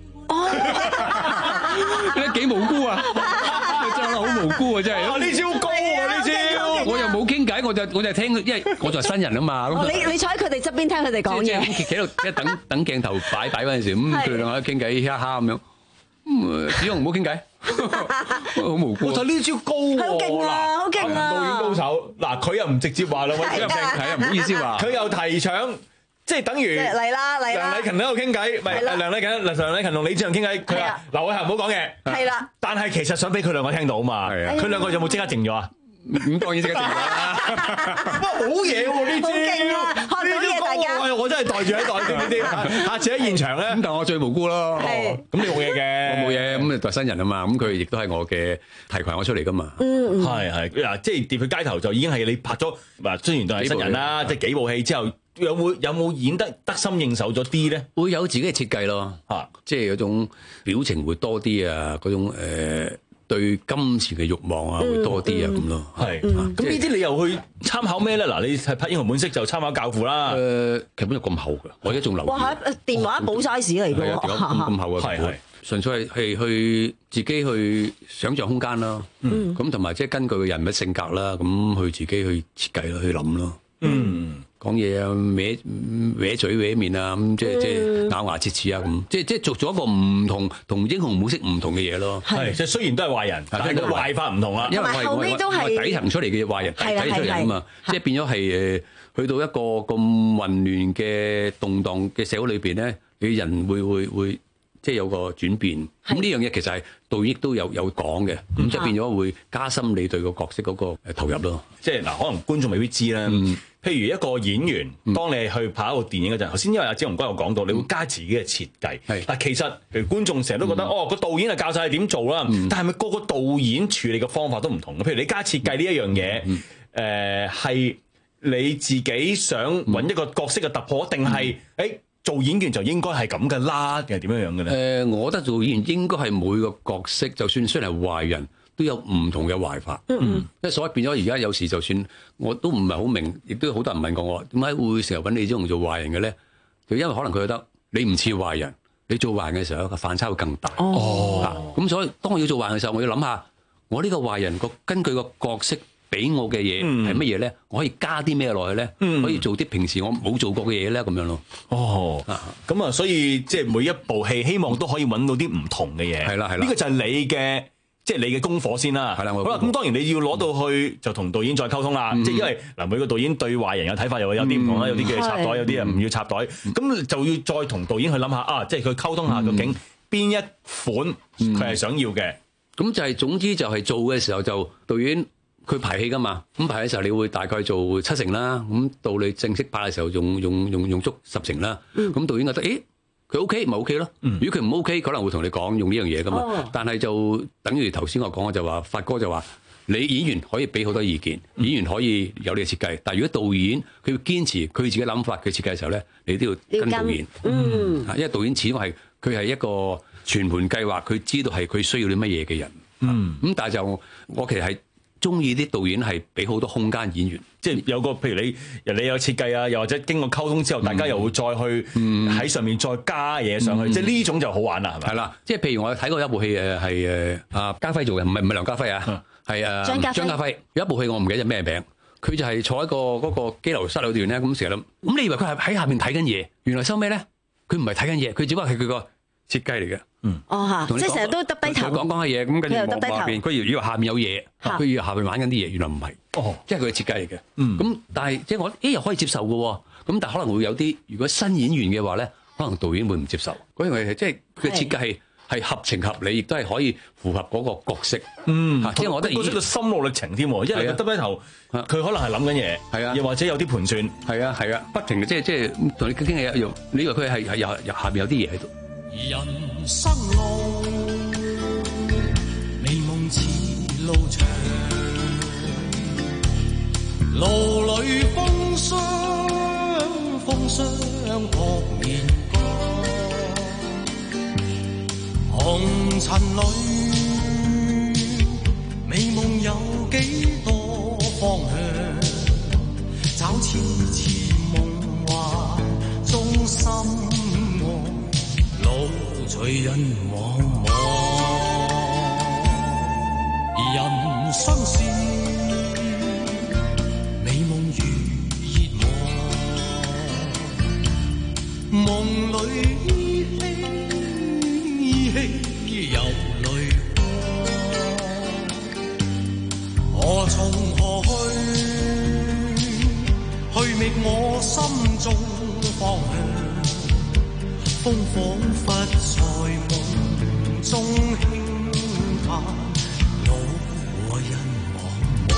你幾無辜啊！真係好無辜啊！真係。 呢招高喎呢招。 我又冇傾偈，我就我就聽，因為我就係新人啊嘛。 哦，你你坐喺佢哋側邊聽佢哋講嘢， 企喺度即係等等鏡頭擺擺嗰陣時，咁佢哋兩個傾偈，哈哈咁樣。咁子雄唔好傾偈，好無辜。 我睇呢招高喎， 好勁啊，好勁啊！ 導演高手，嗱佢又唔直接話兩位鏡頭係啊，唔好意思話。 佢又提倡。即係等於嚟啦嚟啦， 梁禮勤喺度傾偈，唔係梁禮勤，梁禮勤同李志強傾偈，佢話劉偉恒唔好講嘢， 係啦。 但係其實想俾佢兩個聽到啊嘛，佢兩個有冇即刻靜咗啊？ 咁當然即刻靜咗啦。 哇，好嘢喎呢招， 學到嘢大家。 我真係袋住喺袋呢啲，下次喺現場咧， 咁但係我最無辜咯。 咁你冇嘢嘅， 我冇嘢，咁你代新人啊嘛，咁佢亦都係我嘅提攜我出嚟噶嘛。 嗯， 係係嗱，即係跌去街頭就已經係你拍咗，嗱雖然都係新人啦，即係幾部戲之後。有冇有冇演得得心應手咗啲咧？ 會有自己嘅設計咯，嚇，即係嗰種表情會多啲啊，嗰種誒對金錢嘅慾望啊會多啲啊咁咯。 係，咁呢啲你又去參考咩咧？嗱，你係拍《英雄本色》就參考教父啦。 誒，劇本有咁厚㗎，我而家仲留。 哇！電話簿 size 嚟㗎喎， 咁厚啊！ 係係， 純粹係係去自己去想像空間啦。嗯，咁同埋即係根據個人物性格啦，咁去自己去設計咯，去諗咯。嗯。講嘢啊，歪歪嘴歪面啊，咁即係即係咬牙切齒啊，咁即係即係做咗一個唔同同英雄本色唔同嘅嘢咯。 係，即係雖然都係壞人，但係個壞法唔同啦。 因為後尾都係底層出嚟嘅壞人，底底層人啊嘛，即係變咗係誒去到一個咁混亂嘅動盪嘅社會裏邊咧，你人會會會即係有個轉變。咁呢樣嘢其實係導演都有有講嘅，咁即係變咗會加深你對個角色嗰個誒投入咯。 即係嗱，可能觀眾未必知啦。譬如一個演員，當你去拍一個電影嗰陣，頭先因為阿子龍哥有講到，你會加自己嘅設計。係，但其實譬如觀眾成日都覺得，哦個導演係教晒你點做啦，但係咪個個導演處理嘅方法都唔同嘅？譬如你加設計呢一樣嘢，誒係你自己想揾一個角色嘅突破，定係誒做演員就應該係咁嘅啦，定係點樣樣嘅咧？ 誒，我覺得做演員應該係每個角色，就算雖然係壞人，都有唔同嘅壞法，嗯，因為所以變咗而家有時就算我都唔係好明，亦都好多人問過我點解會成日揾李子雄做壞人嘅咧？就因為可能佢覺得你唔似壞人，你做壞人嘅時候個反差會更大。哦，咁所以當我要做壞人嘅時候，我要諗下我呢個壞人個根據個角色俾我嘅嘢係乜嘢咧？我可以加啲咩落去咧？嗯、可以做啲平時我冇做過嘅嘢咧？咁樣咯。 哦，咁啊，所以即係每一部戲希望都可以揾到啲唔同嘅嘢。係啦，係啦，呢個就係你嘅。即係你嘅功課先啦，係啦。好啦，咁當然你要攞到去就同導演再溝通啦。即係因為嗱，每個導演對壞人嘅睇法又有啲唔同啦，有啲叫你插袋，有啲人唔要插袋。咁就要再同導演去諗下啊，即係佢溝通下究竟邊一款佢係想要嘅。 咁就係總之就係做嘅時候就導演佢排戲㗎嘛，咁排嘅時候你會大概做七成啦，咁到你正式拍嘅時候用用用用足十成啦。咁導演覺得誒。佢 OK 咪 OK 咯，如果佢唔 OK，可能會同你講用呢樣嘢噶嘛。哦、但係就等於頭先我講嘅就話，發哥就話你演員可以俾好多意見，嗯、演員可以有呢個設計，但係如果導演佢要堅持佢自己諗法佢設計嘅時候咧，你都要跟導演。嗯，因為導演始終係佢係一個全盤計劃，佢知道係佢需要啲乜嘢嘅人。嗯，咁但係就我其實係中意啲導演係俾好多空間演員， 即係有個譬如你人你有設計啊，又或者經過溝通之後，嗯、大家又會再去喺上面再加嘢上去，嗯、即係呢種就好玩啦，係咪？ 係啦，即係譬如我睇過一部戲誒係誒阿家輝做嘅，唔係唔係梁家輝啊，係誒張家輝。張家輝有一部戲我唔記得咩名，佢就係坐喺個嗰個羈留室裏邊咧，咁成日諗，咁你以為佢係喺下面睇緊嘢，原來收尾咧佢唔係睇緊嘢，佢只不過係佢個設計嚟嘅。 嗯， 哦嚇， 同你講即係成日都耷低頭， 佢講講下嘢，咁跟住佢又耷低頭望下邊，佢以為下面有嘢， 嚇佢以為下邊玩緊啲嘢，原來唔係。 哦， 即係佢嘅設計嚟嘅。 嗯， 咁但係即係我誒又可以接受嘅喎。咁但係可能會有啲，如果新演員嘅話咧，可能導演會唔接受。嗰樣嘢係即係佢嘅設計係係合情合理，亦都係可以符合嗰個角色。 嗯， 即係我覺得嗰個心路歷程添，因為佢耷低頭，佢可能係諗緊嘢， 係啊， 又或者有啲盤算， 係啊係啊，不停即係即係同你傾偈一樣。你以為佢係係有有下邊有啲嘢喺度。 人生路，美夢似路長，路裏風霜，風霜撲面光，紅塵裏，美夢有幾多方向，找次次夢幻中心愛。路隨人茫茫，人生是美夢如熱望，夢裏依稀依稀有淚光，何從何去？去覓我心中方向。風彷彿在夢中輕嘆，路和人茫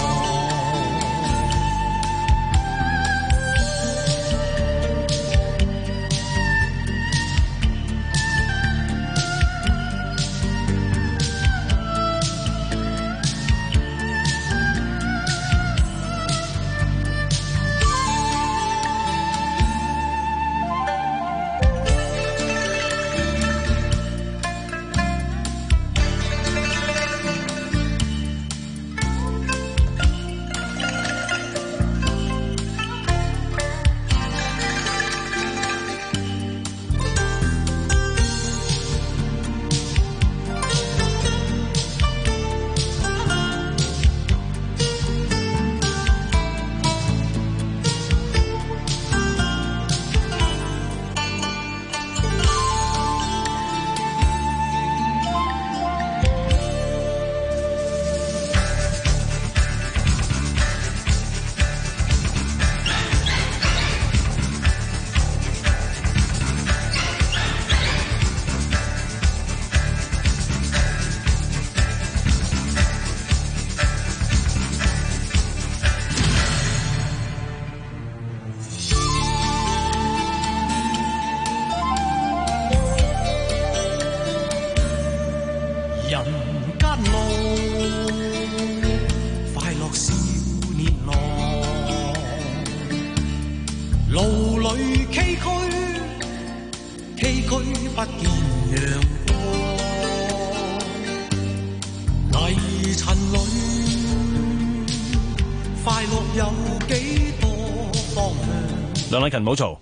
梁禮勤唔好嘈，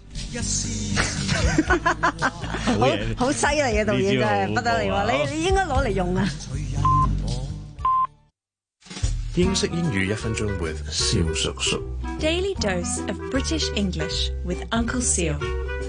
好好犀利嘅導演真係不得了，你你應該攞嚟用啊！ 英式英語一分鐘 with 蕭叔叔。 Daily dose of British English with Uncle Seal.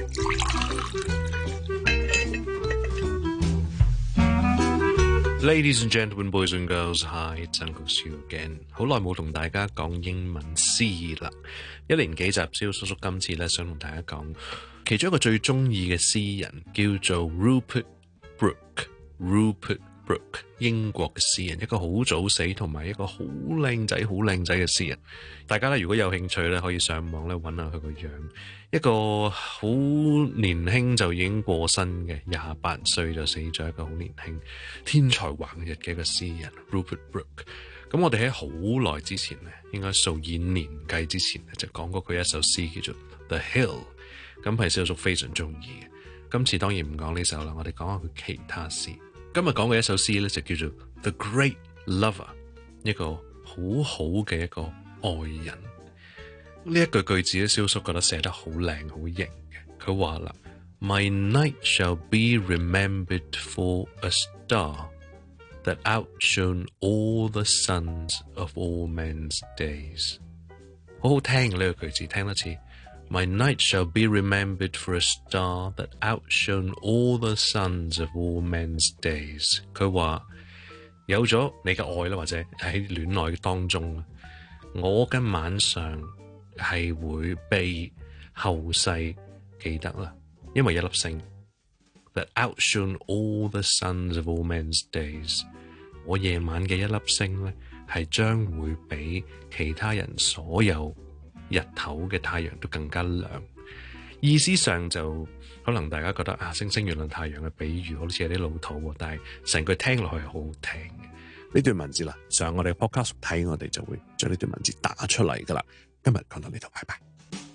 Ladies and gentlemen, boys and girls, hi, it's Uncle Seal again. 好耐冇同大家講英文詩啦，一連幾集蕭叔叔今次咧想同大家講其中一個最中意嘅詩人叫做 Rupert Brooke。Rupert Brooke 英國嘅詩人，一個好早死同埋一個好靚仔好靚仔嘅詩人。大家咧如果有興趣咧，可以上網咧揾下佢個樣，一個好年輕就已經過身嘅，廿八歲就死咗，一個好年輕天才橫溢嘅一個詩人 Rupert Brooke。咁我哋喺好耐之前咧，應該數以年計之前咧，就講過佢一首詩叫做 The Hill， 咁係蕭叔非常中意嘅。今次當然唔講呢首啦，我哋講下佢其他詩。今日講嘅一首詩咧就叫做 The Great Lover， 一個好好嘅一個愛人。呢一句句子咧，蕭叔覺得寫得好靚好型嘅。佢話啦 My night shall be remembered for a star that outshone all the suns of all men's days。好好聽嘅呢個句子，聽多次。 My night shall be remembered for a star that outshone all the suns of all men's days。佢話有咗你嘅愛啦，或者喺戀愛當中，我嘅晚上係會被後世記得啦，因為一粒星 that outshone all the suns of all men's days。我夜晚嘅一粒星咧，係將會比其他人所有日頭嘅太陽都更加亮。意思上就可能大家覺得啊，星星、月亮、太陽嘅比喻好似有啲老土喎，但係成句聽落去係好好聽嘅。 呢段文字啦，上我哋 podcast 睇，我哋就會將呢段文字打出嚟噶啦。今日講到呢度，拜拜。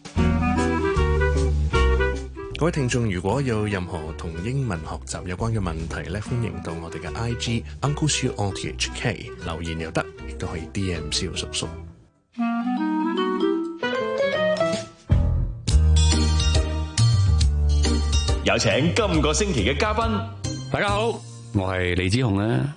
各位聽眾，如果有任何同英文學習有關嘅問題咧，歡迎到我哋嘅 I G Uncle Siu O T H K 留言又得，亦都可以 D M 蕭叔叔。 有請今個星期嘅嘉賓。 大家好，我係李子雄啊。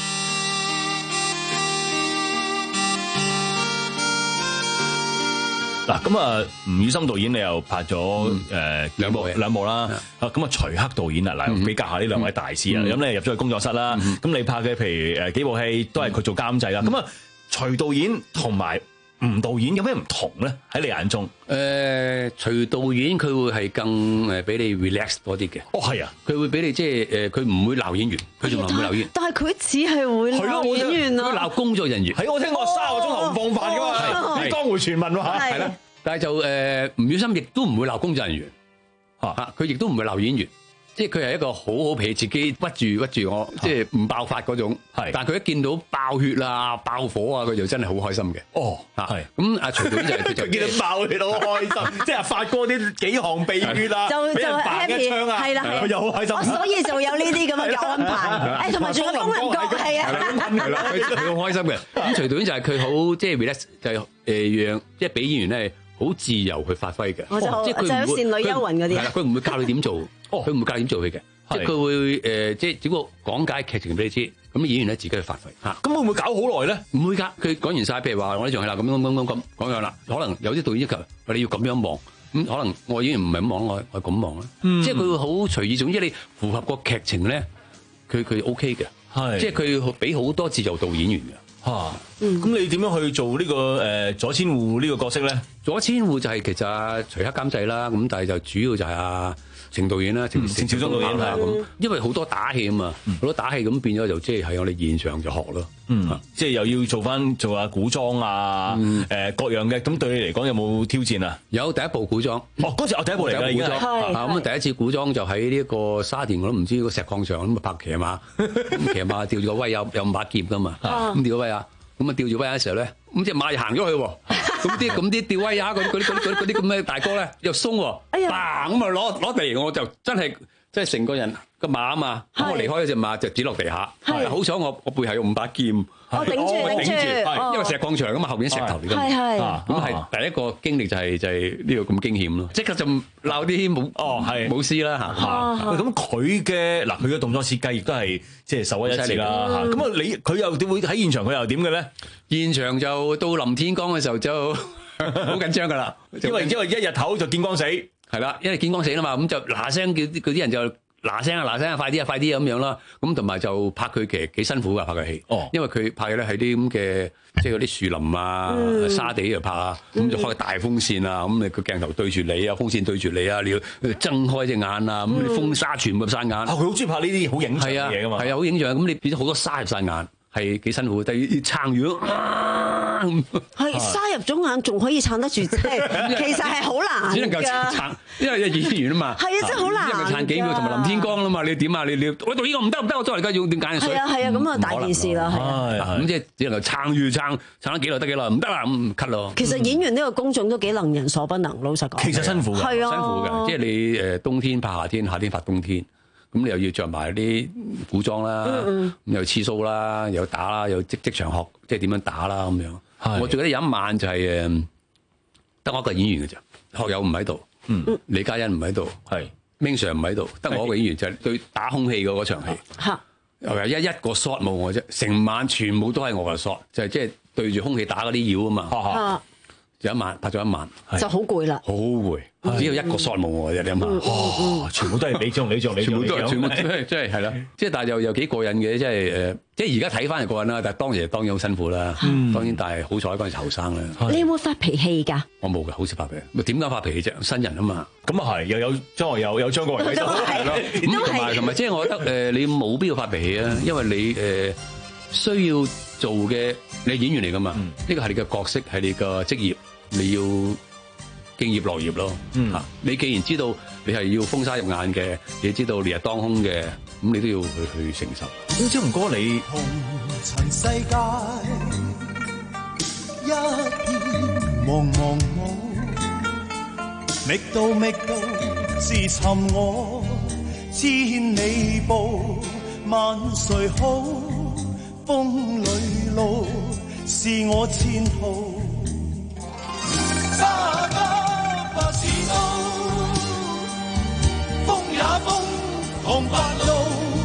嗱，咁啊，吳宇森導演你又拍咗誒兩部兩部啦，咁啊徐克導演啊，嗱比較下呢兩位大師啊，咁你入咗去工作室啦，咁你拍嘅譬如誒幾部戲都係佢做監製啦，咁啊徐導演同埋吳導演有咩唔同咧？喺你眼中？ 誒、呃，徐導演佢會係更誒俾你 relax 多啲嘅。 哦，係啊， 佢會俾你即係誒，佢、呃、唔會鬧演員，佢仲唔會鬧演員。 但係佢只係會鬧演員啊， 佢鬧工作人員。 係我聽過三個鐘頭唔放飯噶嘛，係江湖傳聞喎。 係啦，但係就誒吳宇森亦都唔會鬧工作人員，嚇佢亦都唔會鬧演員。即係佢係一個好好脾，自己屈住屈住我，即係唔爆發嗰種。係，但係佢一見到爆血啊、爆火啊，佢就真係好開心嘅。 哦，係。咁阿徐導演就係佢就見到爆血好開心，即係發哥啲幾行鼻血啊， 就就 happy 係啦，佢又好開心。 所以就有呢啲咁嘅安排。誒，同埋仲有工人角係啊， 係啦，佢佢好開心嘅。咁徐導演就係佢好即係 relax，就係誒讓即係俾演員咧好自由去發揮嘅。即係佢唔會善女幽魂嗰啲。係啦，佢唔會教你點做。哦，佢唔會教點做戲嘅，即係佢會誒，即係只不過講解劇情俾你知，咁演員咧自己去發揮嚇。 咁會唔會搞好耐咧？ 唔會㗎，佢講完晒，譬如話我呢場戲啦，咁咁咁咁咁講樣啦，可能有啲導演要求你要咁樣望，咁可能我演員唔係咁望，我我咁望啦。即係佢會好隨意，總之你符合個劇情咧，佢佢 OK 嘅，係即係佢俾好多自由度演員嘅嚇。咁你點樣去做呢個誒左千戶呢個角色咧？ 左千戶就係其實阿徐克監製啦，咁但係就主要就係阿程導演啦，程程小忠導演啦咁，因為好多打戲啊嘛，好多打戲咁變咗就即係喺我哋現場就學咯， 嗯，即係又要做翻做下古裝啊，誒各樣嘅，咁對你嚟講有冇挑戰啊？ 有第一部古裝， 哦嗰時我第一部嚟㗎，已經係咁第一次古裝就喺呢一個沙田我都唔知個石礦場咁啊拍騎馬，咁騎馬吊住個威有有五把劍㗎嘛，咁吊個威啊！咁啊吊住威亞嘅時候咧，咁隻馬就行咗去喎，咁啲咁啲吊威亞嗰啲嗰啲嗰啲啲咁嘅大哥咧又鬆喎，嘭咁啊攞攞地，我就真係即係成個人個馬啊嘛，咁我離開嗰隻馬就跌落地下，好彩我我背後有五把劍， 我頂住頂住， 因為石礦場咁嘛，後邊石頭嚟㗎嘛， 係係， 咁係第一個經歷就係就係呢個咁驚險咯，即刻就鬧啲武哦係武師啦嚇， 咁佢嘅嗱佢嘅動作設計亦都係即係首屈一指啦嚇，咁啊你佢又點會喺現場佢又點嘅咧？ 現場就到臨天光嘅時候就好緊張㗎啦， 因為因為一日頭就見光死， 係啦，因為見光死啦嘛，咁就嗱聲叫啲嗰啲人就嗱聲啊嗱聲啊，快啲啊快啲啊咁樣啦，咁同埋就拍佢其實幾辛苦㗎拍佢戲，哦，因為佢拍嘅咧喺啲咁嘅即係嗰啲樹林啊、嗯、沙地度拍啊，咁就開大風扇啊，咁你個鏡頭對住你啊，風扇對住你啊，你要睜開隻眼啊，咁啲、嗯、風沙全部入晒眼，佢好中意拍呢啲好影像嘅嘢㗎嘛， 係啊，好影像，咁你變咗好多沙入晒眼。係幾辛苦，但係要撐住咯。 係沙入咗眼，仲可以撐得住，即係其實係好難㗎。 只能夠撐，因為演員啊嘛。係啊，真係好難。 一人撐幾秒，同埋臨天光啦嘛，你點啊？你你我到呢個唔得唔得，我再嚟家用點揀水？ 係啊係啊，咁啊大件事啦，係啊。 咁即係只能夠撐住撐，撐得幾耐得幾耐，唔得啦咁 cut 咯。 其實演員呢個工種都幾能人所不能，老實講。 其實辛苦㗎， 係啊， 辛苦㗎。即係你誒冬天拍夏天，夏天拍冬天。咁你又要着埋啲古裝啦，咁、嗯嗯、又刺蘇啦，又打啦，又即即場學，即係點樣打啦咁樣。我最記得有一晚就係誒得我一個演員嘅啫，學友唔喺度，嗯、李嘉欣唔喺度，係 Ming Sir 唔喺度，得我一個演員就係對打空氣嘅嗰場戲。嚇！又一一個 shot 冇我啫，成晚全部都係我嘅 shot，就係即係對住空氣打嗰啲妖啊嘛。 就一晚拍咗一晚， 就好攰啦， 好攰，只有一個 shot 冇喎，你諗下， 哇！全部都係你獎你獎你獎， 全部都係全部即係即係係啦，即係但係又又幾過癮嘅，即係誒，即係而家睇翻係過癮啦，但係當時當然好辛苦啦，當然但係好彩嗰陣時後生啦。 你有冇發脾氣㗎？ 我冇㗎，好少發脾氣。咪點解發脾氣啫？新人啊嘛， 咁啊係，又有張學友有張國榮喺度，係咯。 咁同埋同埋，即係我覺得誒，你冇必要發脾氣啊，因為你誒需要做嘅，你係演員嚟㗎嘛，呢個係你嘅角色，係你嘅職業。你要敬業樂業咯，嚇、嗯！你既然知道你係要風沙入眼嘅，你知道烈日當空嘅，咁你都要去去承受。 咁超唔哥你紅塵世界一片茫茫霧，覓到覓到自尋我，千里步萬誰好？風裏路是我前途。沙家百事都，風也風，紅白路，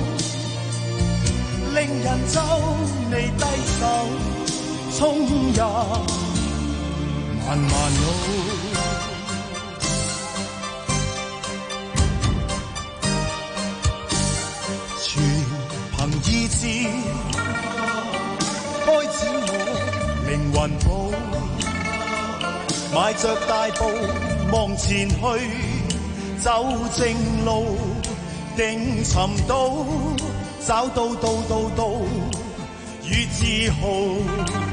令人皺眉低首，衝入漫漫路。全憑意志，開展我靈魂譜。邁着大步望前去，走正路，定尋到，找到到到到與自豪。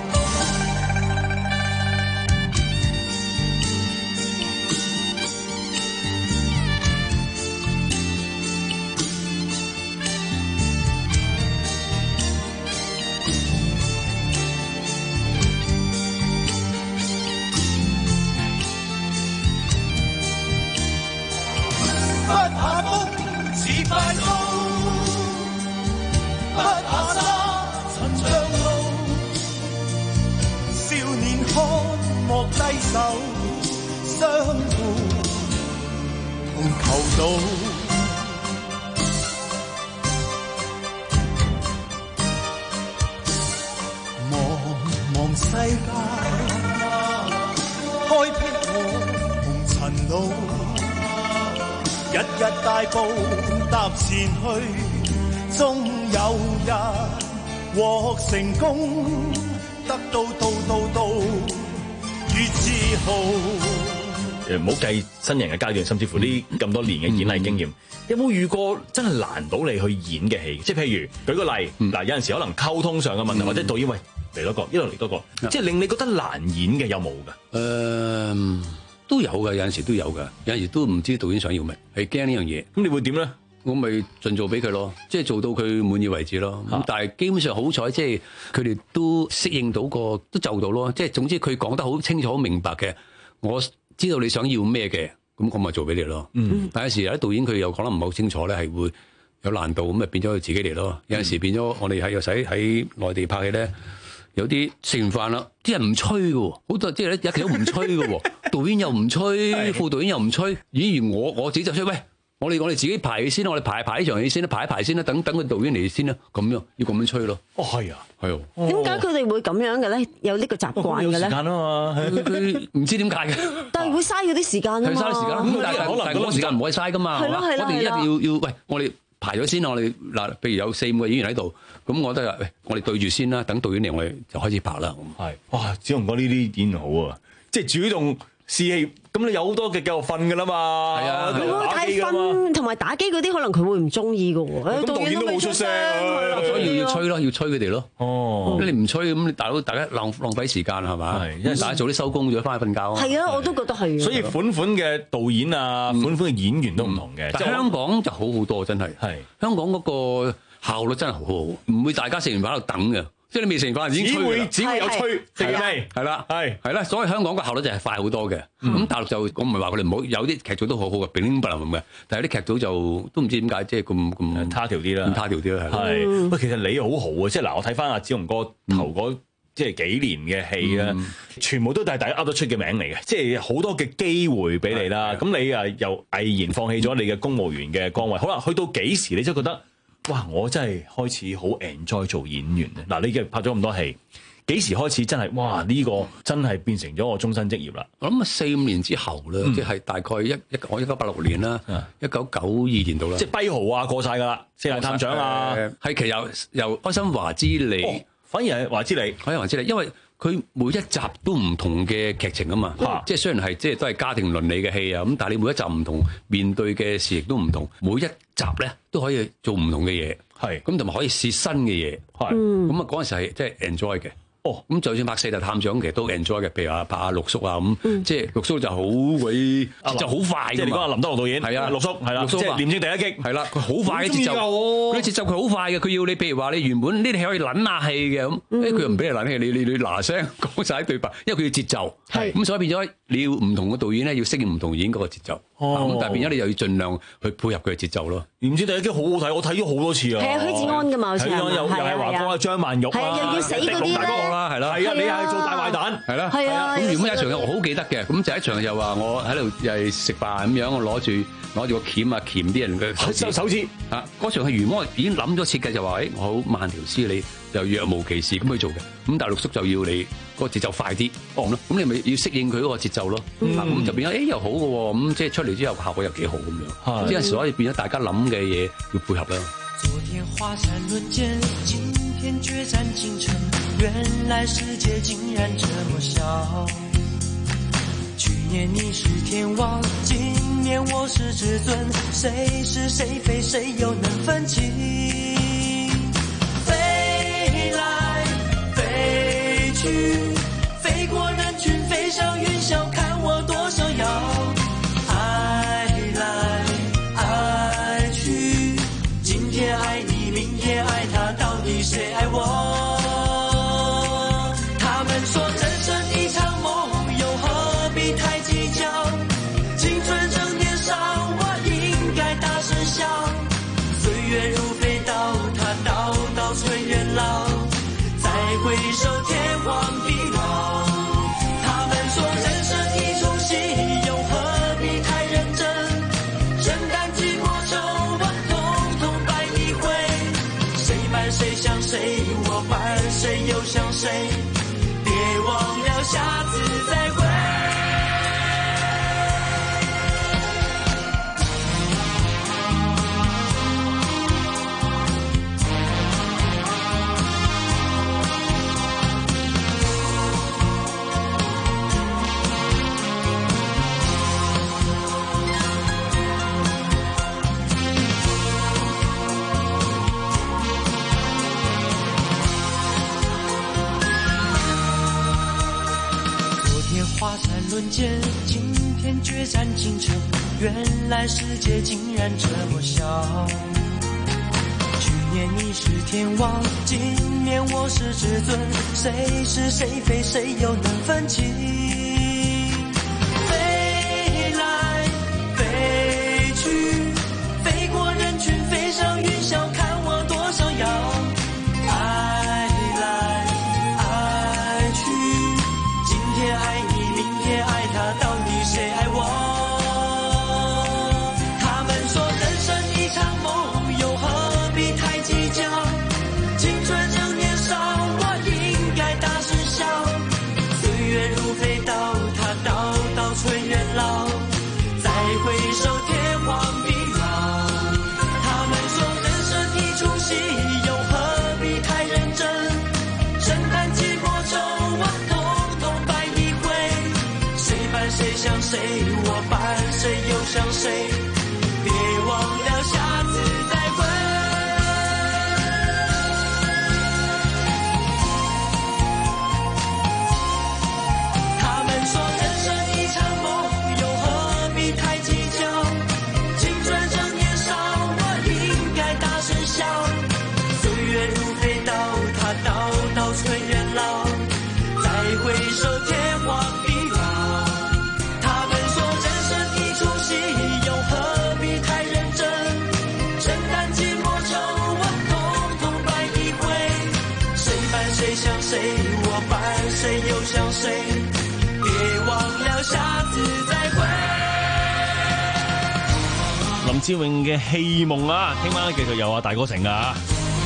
前去，終有日獲成功，得到到到到與自豪。 誒，唔好計新人嘅階段，甚至乎呢咁多年嘅演藝經驗，嗯、有冇遇過真係難到你去演嘅戲？即係譬如舉個例，嗱、嗯、有陣時可能溝通上嘅問題，嗯、或者導演喂嚟多個，一路嚟多個，嗯、即係令你覺得難演嘅有冇㗎？誒、 呃，都有㗎，有陣時都有㗎，有陣時都唔知導演想要咩，係驚呢樣嘢。咁你會點咧？我咪盡做俾佢咯，即係做到佢滿意為止咯。咁、啊、但係基本上好彩，即係佢哋都適應到個，都就到咯。即係總之佢講得好清楚、好明白嘅，我知道你想要咩嘅，咁我咪做俾你咯。嗯、但有時有啲導演佢又講得唔係好清楚咧，係會有難度，咁咪變咗佢自己嚟咯。有陣時變咗我哋喺又使喺內地拍戲咧，有啲食完飯啦，啲人唔吹嘅，好多即係咧一期都唔吹嘅，導演又唔吹，副導演又唔吹，演員我我自己就吹喂。我哋我哋自己排先，我哋排排呢場戲先啦，排一排先啦，等等個導演嚟先啦，咁樣要咁樣吹咯。 哦，係啊， 係啊。 點解佢哋會咁樣嘅咧？有呢個習慣嘅咧？ 有時間啊嘛， 佢唔知點解嘅。 但係會嘥嗰啲時間啊嘛。 係嘥時間，咁但係可能嗰個時間唔可以嘥噶嘛。 係咯係咯。 我哋一定要要喂，我哋排咗先啦。我哋嗱，譬如有四五個演員喺度，咁我覺得喂，我哋對住先啦，等導演嚟，我哋就開始拍啦。 係，哇！子雄哥呢啲演員好啊，即係主動試戲。咁你有好多嘅繼續瞓噶啦嘛，係啊， 打機噶嘛，同埋打機嗰啲可能佢會唔中意噶喎。 咁導演都冇出聲， 所以要要吹咯，要吹佢哋咯。哦，你唔吹咁，你大佬大家浪浪費時間係嘛？係，因為大家早啲收工，咗翻去瞓覺啊。 係啊，我都覺得係。 所以款款嘅導演啊，款款嘅演員都唔同嘅。 但香港就好好多，真係。係香港嗰個效率真係好好，唔會大家食完飯喺度等嘅。即係你未成飯已經吹， 只會只會有吹，係啦， 係啦，係係啦，所以香港個效率就係快好多嘅。咁、嗯、大陸就我唔係話佢哋唔好，有啲劇組都好好嘅，乒乒乓乓嘅。但係啲劇組就都唔知點解，即係咁咁他條啲啦， 咁他條啲啦，係。 係喂，其實你好好啊，即係嗱，我睇翻阿子雄哥頭嗰即係幾年嘅戲啦，嗯、全部都係大家噏得出嘅名嚟嘅，即係好多嘅機會俾你啦。咁你啊又毅然放棄咗你嘅公務員嘅崗位，好啦，去到幾時你真係覺得？哇！我真係開始好 enjoy 做演員咧。嗱，你嘅拍咗咁多戲， 幾時開始真係哇呢、這個真係變成咗我終身職業啦？ 我諗啊四五年之後啦， 嗯即係大概一一我一九八六年啦，一九九二年度啦， 即係跛豪啊過晒㗎啦，四大探長啊， 係其實由由開心華之利、 哦，反而係華之利， 開心華之利，因為佢每一集都唔同嘅劇情啊嘛， 嗯、 即係雖然係即係都係家庭倫理嘅戲啊，咁但係你每一集唔同，面對嘅事亦都唔同，每一集咧都可以做唔同嘅嘢， 係咁同埋可以試新嘅嘢， 係咁啊嗰陣時係即係 enjoy 嘅。哦，咁就算拍四大探長其實都 enjoy 嘅，譬如話拍阿陸叔啊咁， 嗯、 即係陸叔就好鬼節奏好快， 即係你講阿林德龍導演， 係啊， 陸叔係啦， 陸叔即係廉政第一擊， 係啦，佢好快嘅節奏，佢節奏佢好快嘅，佢要你譬如話你原本呢啲戲可以撚下戲嘅咁，誒佢又唔俾你撚戲，你你你嗱聲講晒啲對白，因為佢要節奏，係咁所以變咗你要唔同嘅導演咧要適應唔同演員嗰個節奏，咁但係變咗你又要盡量去配合佢嘅節奏咯。 廉政第一擊好好睇，我睇咗好多次啊。 係啊，許志安㗎嘛，好似係又又係話講阿張曼玉啊， 係啊，又要死嗰啲咧， 啦，係啦， 係啊，你係做大壞蛋， 係啦， 係啊。 咁原本有一場我好記得嘅，咁就一場又話我喺度又係食飯咁樣，我攞住攞住個鉗啊鉗啲人嘅手指， 手指啊，嗰場係原本我已經諗咗設計就話，誒我好慢條斯理，就若無其事咁去做嘅，咁但係陸叔就要你個節奏快啲，咁咯，咁你咪要適應佢嗰個節奏咯，咁就變咗誒又好嘅喎，咁即係出嚟之後效果又幾好咁樣，即係所以變咗大家諗嘅嘢要配合啦。 昨天華山論劍，今天決戰京城，原來世界竟然這麼小。去年你是天王，今年我是至尊，誰是誰非誰又能分清？飛來飛去，飛過人群，飛上雲霄，看我多逍遙。愛來愛去，今天愛你，明天愛他，到底誰愛我？他們說人生一場夢，又何必太計較？青春正年少，我應該大聲笑。歲月如飛刀，它刀刀催人老。再回首，天荒地老。他們說人生一出戲，又何必太認真？承擔寂寞愁，我統統擺一回。誰伴誰想誰，我伴誰又想誰？別忘了下次再會。華山論劍，今天決戰京城，原來世界竟然這麼小。去年你是天王，今年我是至尊，誰是誰非誰又能分清？飛來飛去，飛過人群，飛上雲霄，看我多逍遙。愛來愛去，今天愛你，愛他，到底誰愛我？他們說人生一場夢，又何必太計較？青春正年少，我應該大聲笑。歲月如飛刀，它刀刀催人老。再回首，天荒地老。他們說人生一出戲，又何必太認真？承擔寂寞愁，我統統擺一回。誰伴誰想誰，我伴誰又想誰？別忘了下次再會。他們說人生一場夢，又何必太計較？青春正年少，我應該大聲笑。歲月如飛刀，它刀刀催人老。再回首，天荒地老。他們說人生一出戲，又何必太認真？承擔寂寞愁，我統統擺一回。誰伴誰想誰，我伴誰又想誰？別忘了下次再會。 林志穎嘅戲夢啊，聽晚繼續有啊大哥成啊。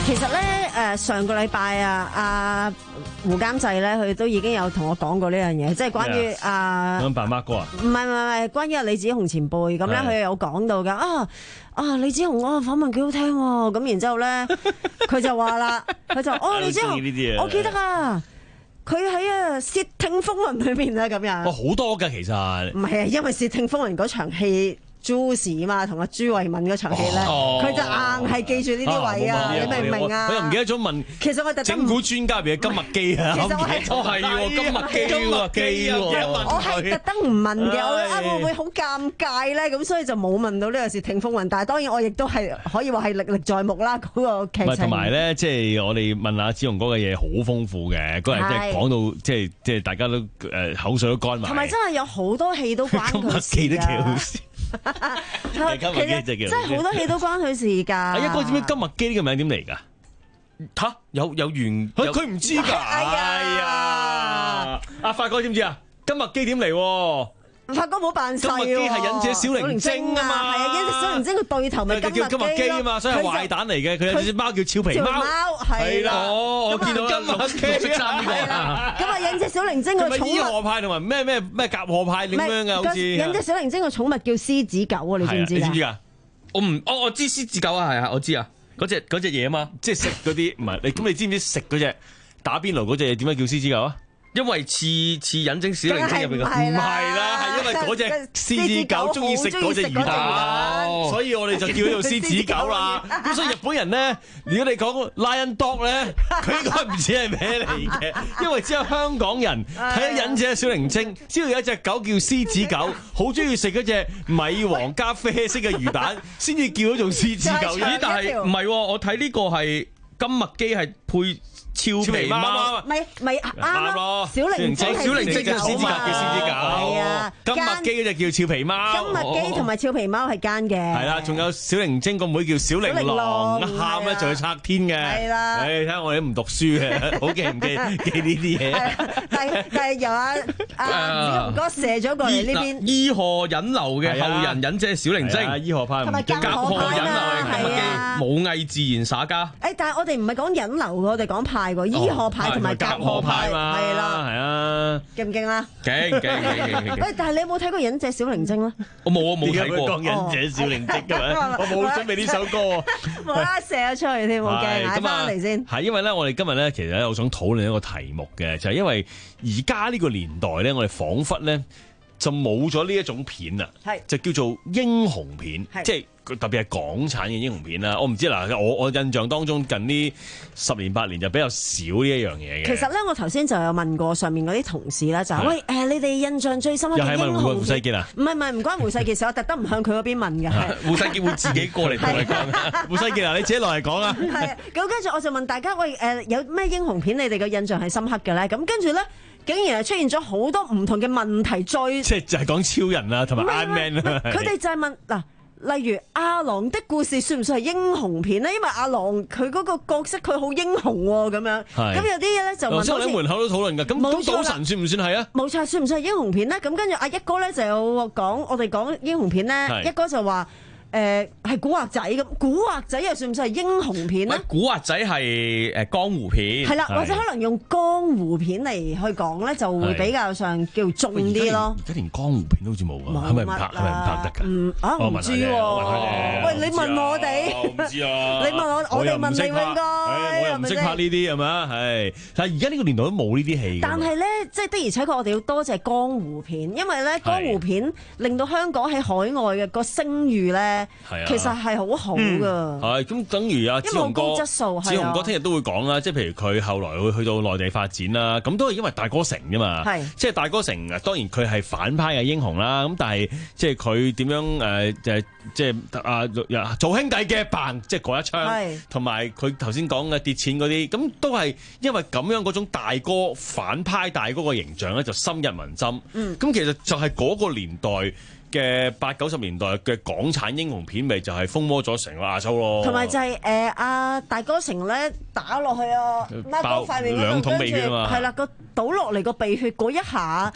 其實咧，誒上個禮拜啊，阿胡監製咧，佢都已經有同我講過呢樣嘢，即係關於啊， 咁扮 Mark 哥啊？ 唔係唔係唔係，關於阿李子雄前輩咁咧，佢有講到㗎啊啊！李子雄啊，訪問幾好聽喎，咁然之後咧，佢就話啦，佢就哦，李子雄，我記得啊，佢喺啊《竊聽風雲》裏面啊，咁樣。 哦，好多㗎其實。 唔係啊，因為《竊聽風雲》嗰場戲。Juicy 嘛，同阿朱慧敏嗰場戲咧，佢就硬係記住呢啲位啊，你明唔明啊？ 我又唔記得咗問。 其實我特登整蠱專家入邊嘅金麥基啊， 其實我係哦係喎，金麥基喎，基喎。 我係特登唔問嘅，我啊會唔會好尷尬咧？咁所以就冇問到呢個竊聽風雲。但係當然我亦都係可以話係歷歷在目啦，嗰個劇情。 同埋咧，即係我哋問阿子雄哥嘅嘢好豐富嘅，嗰日即係講到即係即係大家都誒口水都乾埋。 同埋真係有好多戲都關佢事㗎。 金麥基都幾好笑。 其實真係好多戲都關佢事㗎。 阿一哥知唔知金麥基呢個名點嚟㗎？ 嚇，有有緣， 佢佢唔知㗎。哎呀，阿發哥知唔知啊？金麥基點嚟？ 發哥冇扮細喎。 金麥基係忍者小靈精啊嘛。 係啊，忍者小靈精個對頭咪金叫金麥基啊嘛，所以係壞蛋嚟嘅。佢有隻貓叫俏皮貓。 係啦。 哦，我見到金麥基識爭呢個。 咁啊，忍者小靈精個寵物。 伊河派同埋咩咩咩甲河派點樣㗎？好似。 忍者小靈精個寵物叫獅子狗啊！你知唔知？ 你知唔知㗎？ 我唔，我我知獅子狗啊，係啊，我知啊，嗰隻嗰隻嘢啊嘛， 即係食嗰啲唔係你咁，你知唔知食嗰隻打邊爐嗰隻嘢點解叫獅子狗啊？ 因為似似忍精小靈精入邊嘅， 唔係啦，係因為嗰隻獅子狗中意食嗰隻魚蛋，所以我哋就叫佢做獅子狗啦。咁所以日本人咧，如果你講 Lion Dog 咧，佢應該唔知係咩嚟嘅，因為只有香港人睇咗忍者小靈精，知道有一隻狗叫獅子狗，好中意食嗰隻米黃加啡色嘅魚蛋，先至叫咗做獅子狗。 咦？但係唔係？我睇呢個係金麥基係配。俏皮貓， 咪咪啱咯！小靈精， 小靈精嘅獅子狗叫獅子狗，係啊！金麥基嗰隻叫俏皮貓， 金麥基同埋俏皮貓係奸嘅。 係啦，仲有小靈精個妹叫小靈狼，喊咧就去拆天嘅。係啦，誒睇下我哋都唔讀書嘅，好記唔記記呢啲嘢？ 但係但係由阿阿子雄哥射咗過嚟呢邊， 伊河引流嘅後人忍者小靈精， 伊河派同埋甲河引流嘅金麥基，武藝自然耍家。 誒，但係我哋唔係講引流，我哋講派。伊河派同埋甲河派嘛，係啦， 係啊， 勁唔勁啊？ 勁勁勁勁！ 喂，但係你有冇睇過《忍者小靈精》咧？ 我冇啊，冇睇過。 講忍者小靈精㗎嘛，我冇準備呢首歌。 冇啦，射咗出去添，好驚！嗌翻嚟先。 係因為咧，我哋今日咧，其實咧，我想討論一個題目嘅，就係因為而家呢個年代咧，我哋彷彿咧就冇咗呢一種片啊，就叫做英雄片，即係。特別係港產嘅英雄片啦，我唔知嗱，我我印象當中近呢十年八年就比較少呢一樣嘢嘅。 其實咧，我頭先就有問過上面嗰啲同事啦，就係喂誒，你哋印象最深刻嘅英雄片？又係問胡世傑啊？唔係唔係，唔關胡世傑事，我特登唔向佢嗰邊問嘅。 胡世傑會自己過嚟同你講。 胡世傑啊，你自己落嚟講啊。 係咁，跟住我就問大家喂誒，有咩英雄片你哋嘅印象係深刻嘅咧？咁跟住咧，竟然係出現咗好多唔同嘅問題，最即係就係講超人啊，同埋 Iron Man 啊。 佢哋就係問嗱。例如阿郎的故事算唔算係英雄片咧？因為阿郎佢嗰個角色佢好英雄喎，咁樣。咁有啲嘢咧就問。 我喺門口都討論㗎。咁咁賭神算唔算係啊？ 冇錯，算唔算係英雄片咧？咁跟住阿一哥咧就有講，我哋講英雄片咧，一哥就話。誒係古惑仔咁，古惑仔又算唔算係英雄片咧？ 古惑仔係誒江湖片， 係啦，或者可能用江湖片嚟去講咧，就會比較上叫重啲咯。 而家連江湖片都好似冇啊，係咪唔拍？係咪唔拍得㗎？ 嗯啊，唔知喎。喂，你問我哋， 我唔知啊。 你問我，我哋問你應該。 我又唔識拍呢啲係咪啊？係，但係而家呢個年代都冇呢啲戲。 但係咧，即係的而且確，我哋要多謝江湖片，因為咧江湖片令到香港喺海外嘅個聲譽咧。其實係好好噶， 係咁等於阿子雄哥， 質素子雄哥聽日都會講啦，即係譬如佢後來會去到內地發展啦，咁都係因為大哥城啫嘛，即係大哥城當然佢係反派嘅英雄啦，咁但係即係佢點樣誒誒即係啊做兄弟嘅棒，即係嗰一槍，同埋佢頭先講嘅跌錢嗰啲，咁都係因為咁樣嗰種大哥反派大哥嘅形象咧，就深入民心。咁、嗯、其實就係嗰個年代嘅八九十年代嘅港產英雄片，咪就係風魔咗成個亞洲咯。 同埋就係誒阿大哥城咧打落去啊，拉高塊面嗰度，跟住係啦個倒落嚟個鼻血嗰一下，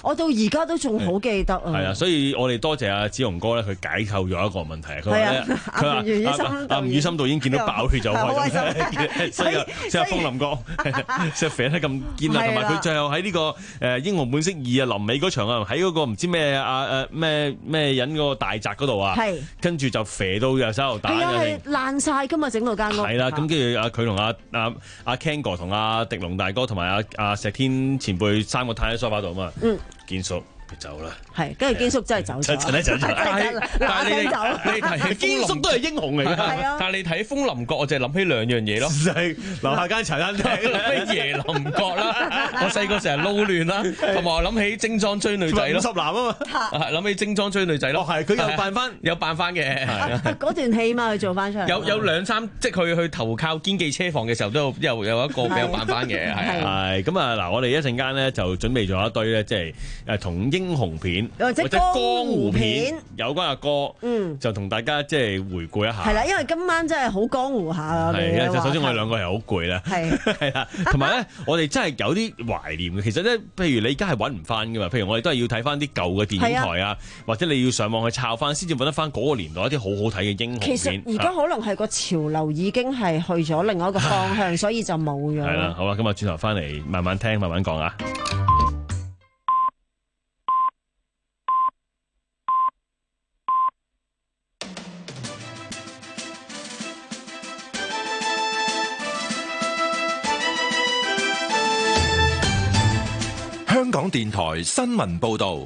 我到而家都仲好記得啊。 係啊，所以我哋多謝阿子雄哥咧，佢解構咗一個問題。佢話咧，佢話吳宇森阿吳宇森導演見到爆血就開心，所以即係風林哥，即係肥得咁堅啊！同埋佢最後喺呢個誒英雄本色二啊臨尾嗰場啊，喺嗰個唔知咩啊誒咩咩人嗰個大宅嗰度啊，跟住就肥到又手榴彈， 係啊係爛曬㗎嘛，整到間屋。 係啦，咁跟住啊佢同阿阿阿 Ken 哥同阿迪龍大哥同埋阿阿石天前輩三個攤喺梳化度啊嘛，嗯，堅叔佢走啦。 係，跟住堅叔真係走咗， 真係走咗。 但係但係你你提起堅叔都係英雄嚟㗎， 但係你睇風林閣，我就係諗起兩樣嘢咯， 就係樓下間茶餐廳， 諗起椰林閣啦，我細個成日撈亂啦，同埋我諗起精裝追女仔咯， 五十男啊嘛， 諗起精裝追女仔咯， 係佢有扮翻， 有扮翻嘅， 嗰段戲嘛，佢做翻出嚟， 有有兩三，即係佢去投靠堅記車房嘅時候，都有有一個比較扮翻嘅，係係咁啊嗱，我哋一陣間咧就準備咗一堆咧，即係誒同英雄片或者江湖片有關嘅歌，嗯，就同大家即係回顧一下。 係啦，因為今晚真係好江湖下啊。 係啊，就首先我哋兩個係好攰啦，係係啦，同埋咧，我哋真係有啲懷念嘅。其實咧，譬如你而家係揾唔翻噶嘛，譬如我哋都係要睇翻啲舊嘅電影台啊，或者你要上網去抄翻，先至揾得翻嗰個年代一啲好好睇嘅英雄片。 其實而家可能係個潮流已經係去咗另外一個方向，所以就冇咗。 係啦，好啦，咁啊轉頭翻嚟慢慢聽，慢慢講啊。 香港電台新聞報導，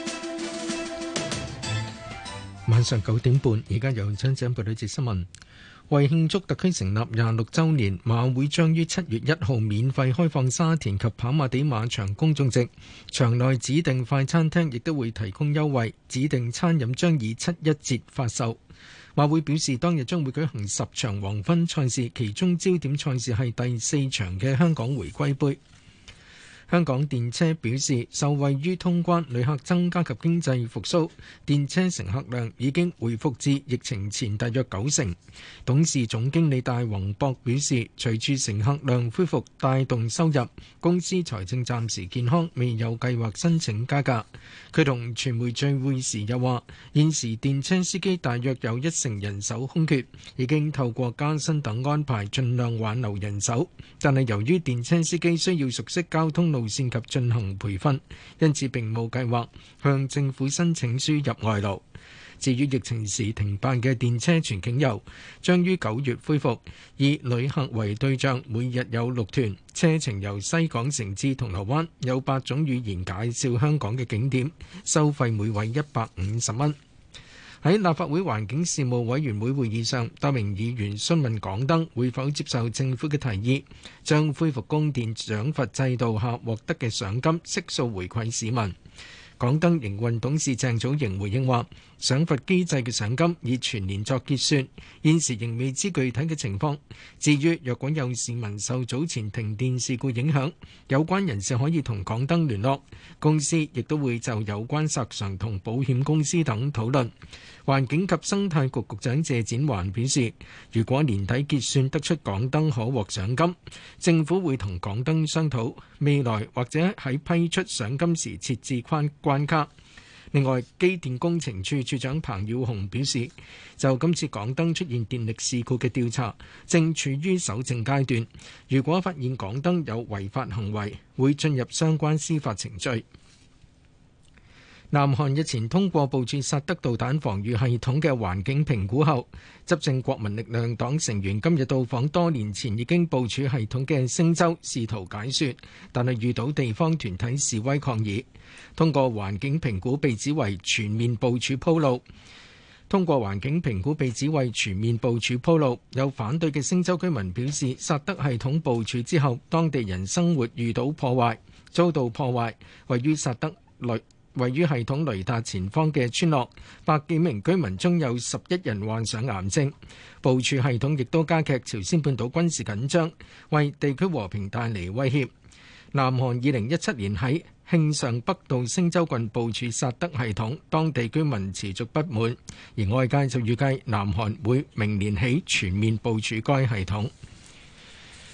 晚上九點半，而家由張展報道節新聞。為慶祝特區成立廿六週年，馬會將於七月一號免費開放沙田及跑馬地馬場公眾席，場內指定快餐廳亦都會提供優惠，指定餐飲將以七一折發售。馬會表示，當日將會舉行十場黃昏賽事，其中焦點賽事係第四場嘅香港回歸杯。香港電車表示，受惠於通關、旅客增加及經濟復甦，電車乘客量已經回復至疫情前大約九成。董事總經理戴宏博表示，隨住乘客量恢復帶動收入，公司財政暫時健康，未有計劃申請加價。佢同傳媒聚會時又話，現時電車司機大約有一成人手空缺，已經透過加薪等安排盡量挽留人手，但係由於電車司機需要熟悉交通路路線及進行培訓，因此並冇計劃向政府申請輸入外勞。至於疫情時停辦嘅電車全景遊，將於九月恢復，以旅客為對象，每日有六團，車程由西港城至銅鑼灣，有八種語言介紹香港嘅景點，收費每位一百五十蚊。喺立法會環境事務委員會會議上，多名議員詢問港燈會否接受政府嘅提議，將恢復供電獎罰制度下獲得嘅賞金悉數回饋市民。港燈營運董事鄭祖瑩回應話，賞罰機制嘅賞金以全年作結算，現時仍未知具體嘅情況。至於若果有市民受早前停電事故影響，有關人士可以同港燈聯絡，公司亦都會就有關索償同保險公司等討論。環境及生態局局長謝展寰表示，如果年底結算得出港燈可獲賞金，政府會同港燈商討未來或者喺批出賞金時設置關關卡。另外，機電工程處處長彭耀雄表示，就今次港燈出現電力事故嘅調查正處於搜證階段，如果發現港燈有違法行為，會進入相關司法程序。南韓日前通過部署薩德導彈防禦系統嘅環境評估後，執政國民力量黨成員今日到訪多年前已經部署系統嘅星洲，試圖解說，但係遇到地方團體示威抗議。通過環境評估被指為全面部署鋪路。通過環境評估被指為全面部署鋪路，有反對嘅星洲居民表示，薩德系統部署之後，當地人生活遇到破壞，遭到破壞。位於薩德雷位於系統雷達前方嘅村落，百幾名居民中有十一人患上癌症。部署系統亦都加劇朝鮮半島軍事緊張，為地區和平帶嚟威脅。南韓二零一七年喺慶尚北道星洲郡部署薩德系統，當地居民持續不滿，而外界就預計南韓會明年起全面部署該系統。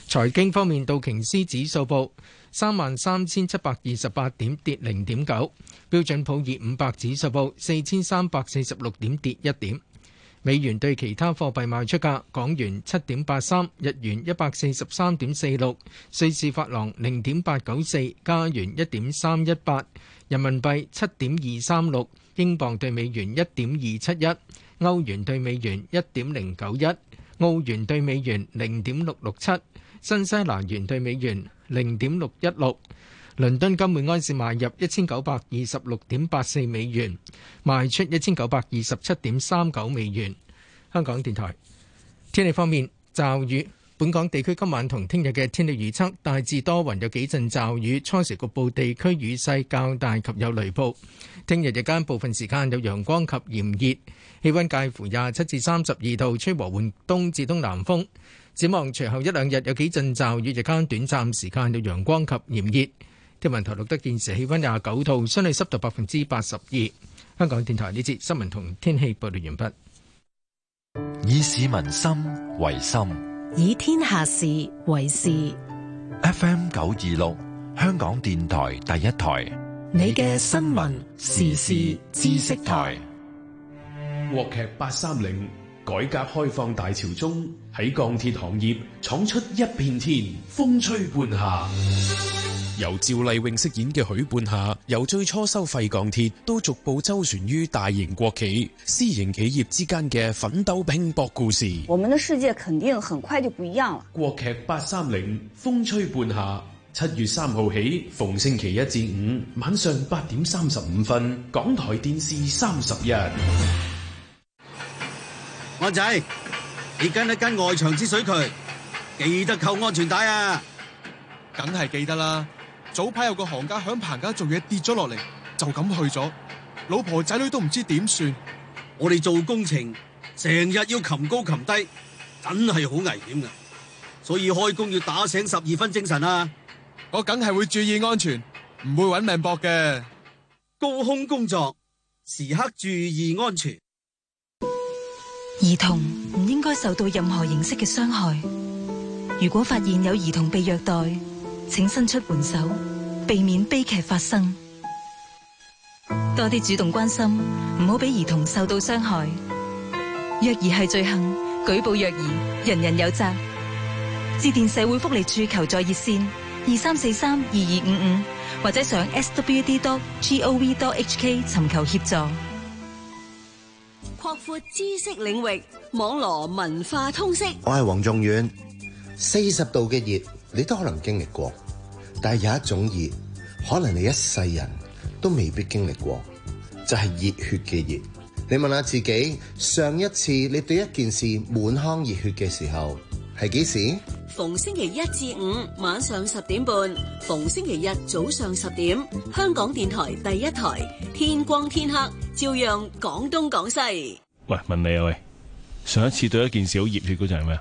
財經方面，道瓊斯指數報三萬三千七百二十八點，跌零點九；標準普爾五百指數報四千三百四十六點，跌一點。美元對其他貨幣賣出價：港元七點八三，日元一百四十三點四六，瑞士法郎零點八九四，加元一點三一八，人民幣七點二三六，英鎊對美元一點二七一，歐元對美元一點零九一，澳元對美元零點六六七，新西蘭元對美元零點六一六。倫敦金每安士買入一千九百二十六點八四美元，賣出一千九百二十七點三九美元。香港電台天氣方面，驟雨。本港地區今晚同聽日嘅天氣預測大致多雲，有幾陣驟雨，初時局部地區雨勢較大及有雷暴。聽日日間部分時間有陽光及炎熱，氣溫介乎廿七至三十二度，吹和緩東至東南風。展望隨後一兩日有幾陣驟雨，日間短暫時間有陽光及炎熱。天文台錄得現時氣溫廿九度，相對濕度百分之八十二。香港電台呢節新聞同天氣報道完畢。 以市民心為心， 以天下事為事。 F M 九二六，香港電台第一台， 你嘅新聞時事知識台。 國劇八三零，改革開放大潮中，喺鋼鐵行業闖出一片天，風吹半夏。由趙麗穎飾演嘅許半夏，由最初收廢鋼鐵，都逐步周旋於大型國企、私營企業之間嘅奮鬥拼搏故事。 我們的世界肯定很快就不一樣了。 國劇八三零，風吹半夏，七月三號起，逢星期一至五晚上八點三十五分，港台電視三十一。 安仔，你跟一跟外牆之水渠，記得扣安全帶啊！ 梗係記得啦。早排有個行家響棚架做嘢跌咗落嚟，就咁去咗，老婆仔女都唔知點算。 我哋做工程成日要擒高擒低，真係好危險噶，所以開工要打醒十二分精神啊！ 我梗係會注意安全，唔會搵命搏嘅。 高空工作時刻注意安全。 兒童唔應該受到任何形式嘅傷害。如果發現有兒童被虐待，請伸出援手，避免悲劇發生。多啲主動關心，唔好俾兒童受到傷害。虐兒係罪行，舉報虐兒，人人有責。致電社會福利處求助熱線二三四三二二五五，或者上 s w d dot gov dot h k 尋求協助。 擴闊知識領域，網羅文化通識。 我係黃仲遠。四十度嘅熱，你都可能經歷過，但係有一種熱，可能你一世人都未必經歷過，就係熱血嘅熱。你問下自己，上一次你對一件事滿腔熱血嘅時候係幾時？ 逢星期一至五晚上十點半，逢星期日早上十點，香港電台第一台，天光天黑，照樣講東講西。 喂，問你啊，喂，上一次對一件事好熱血嗰陣係咩啊？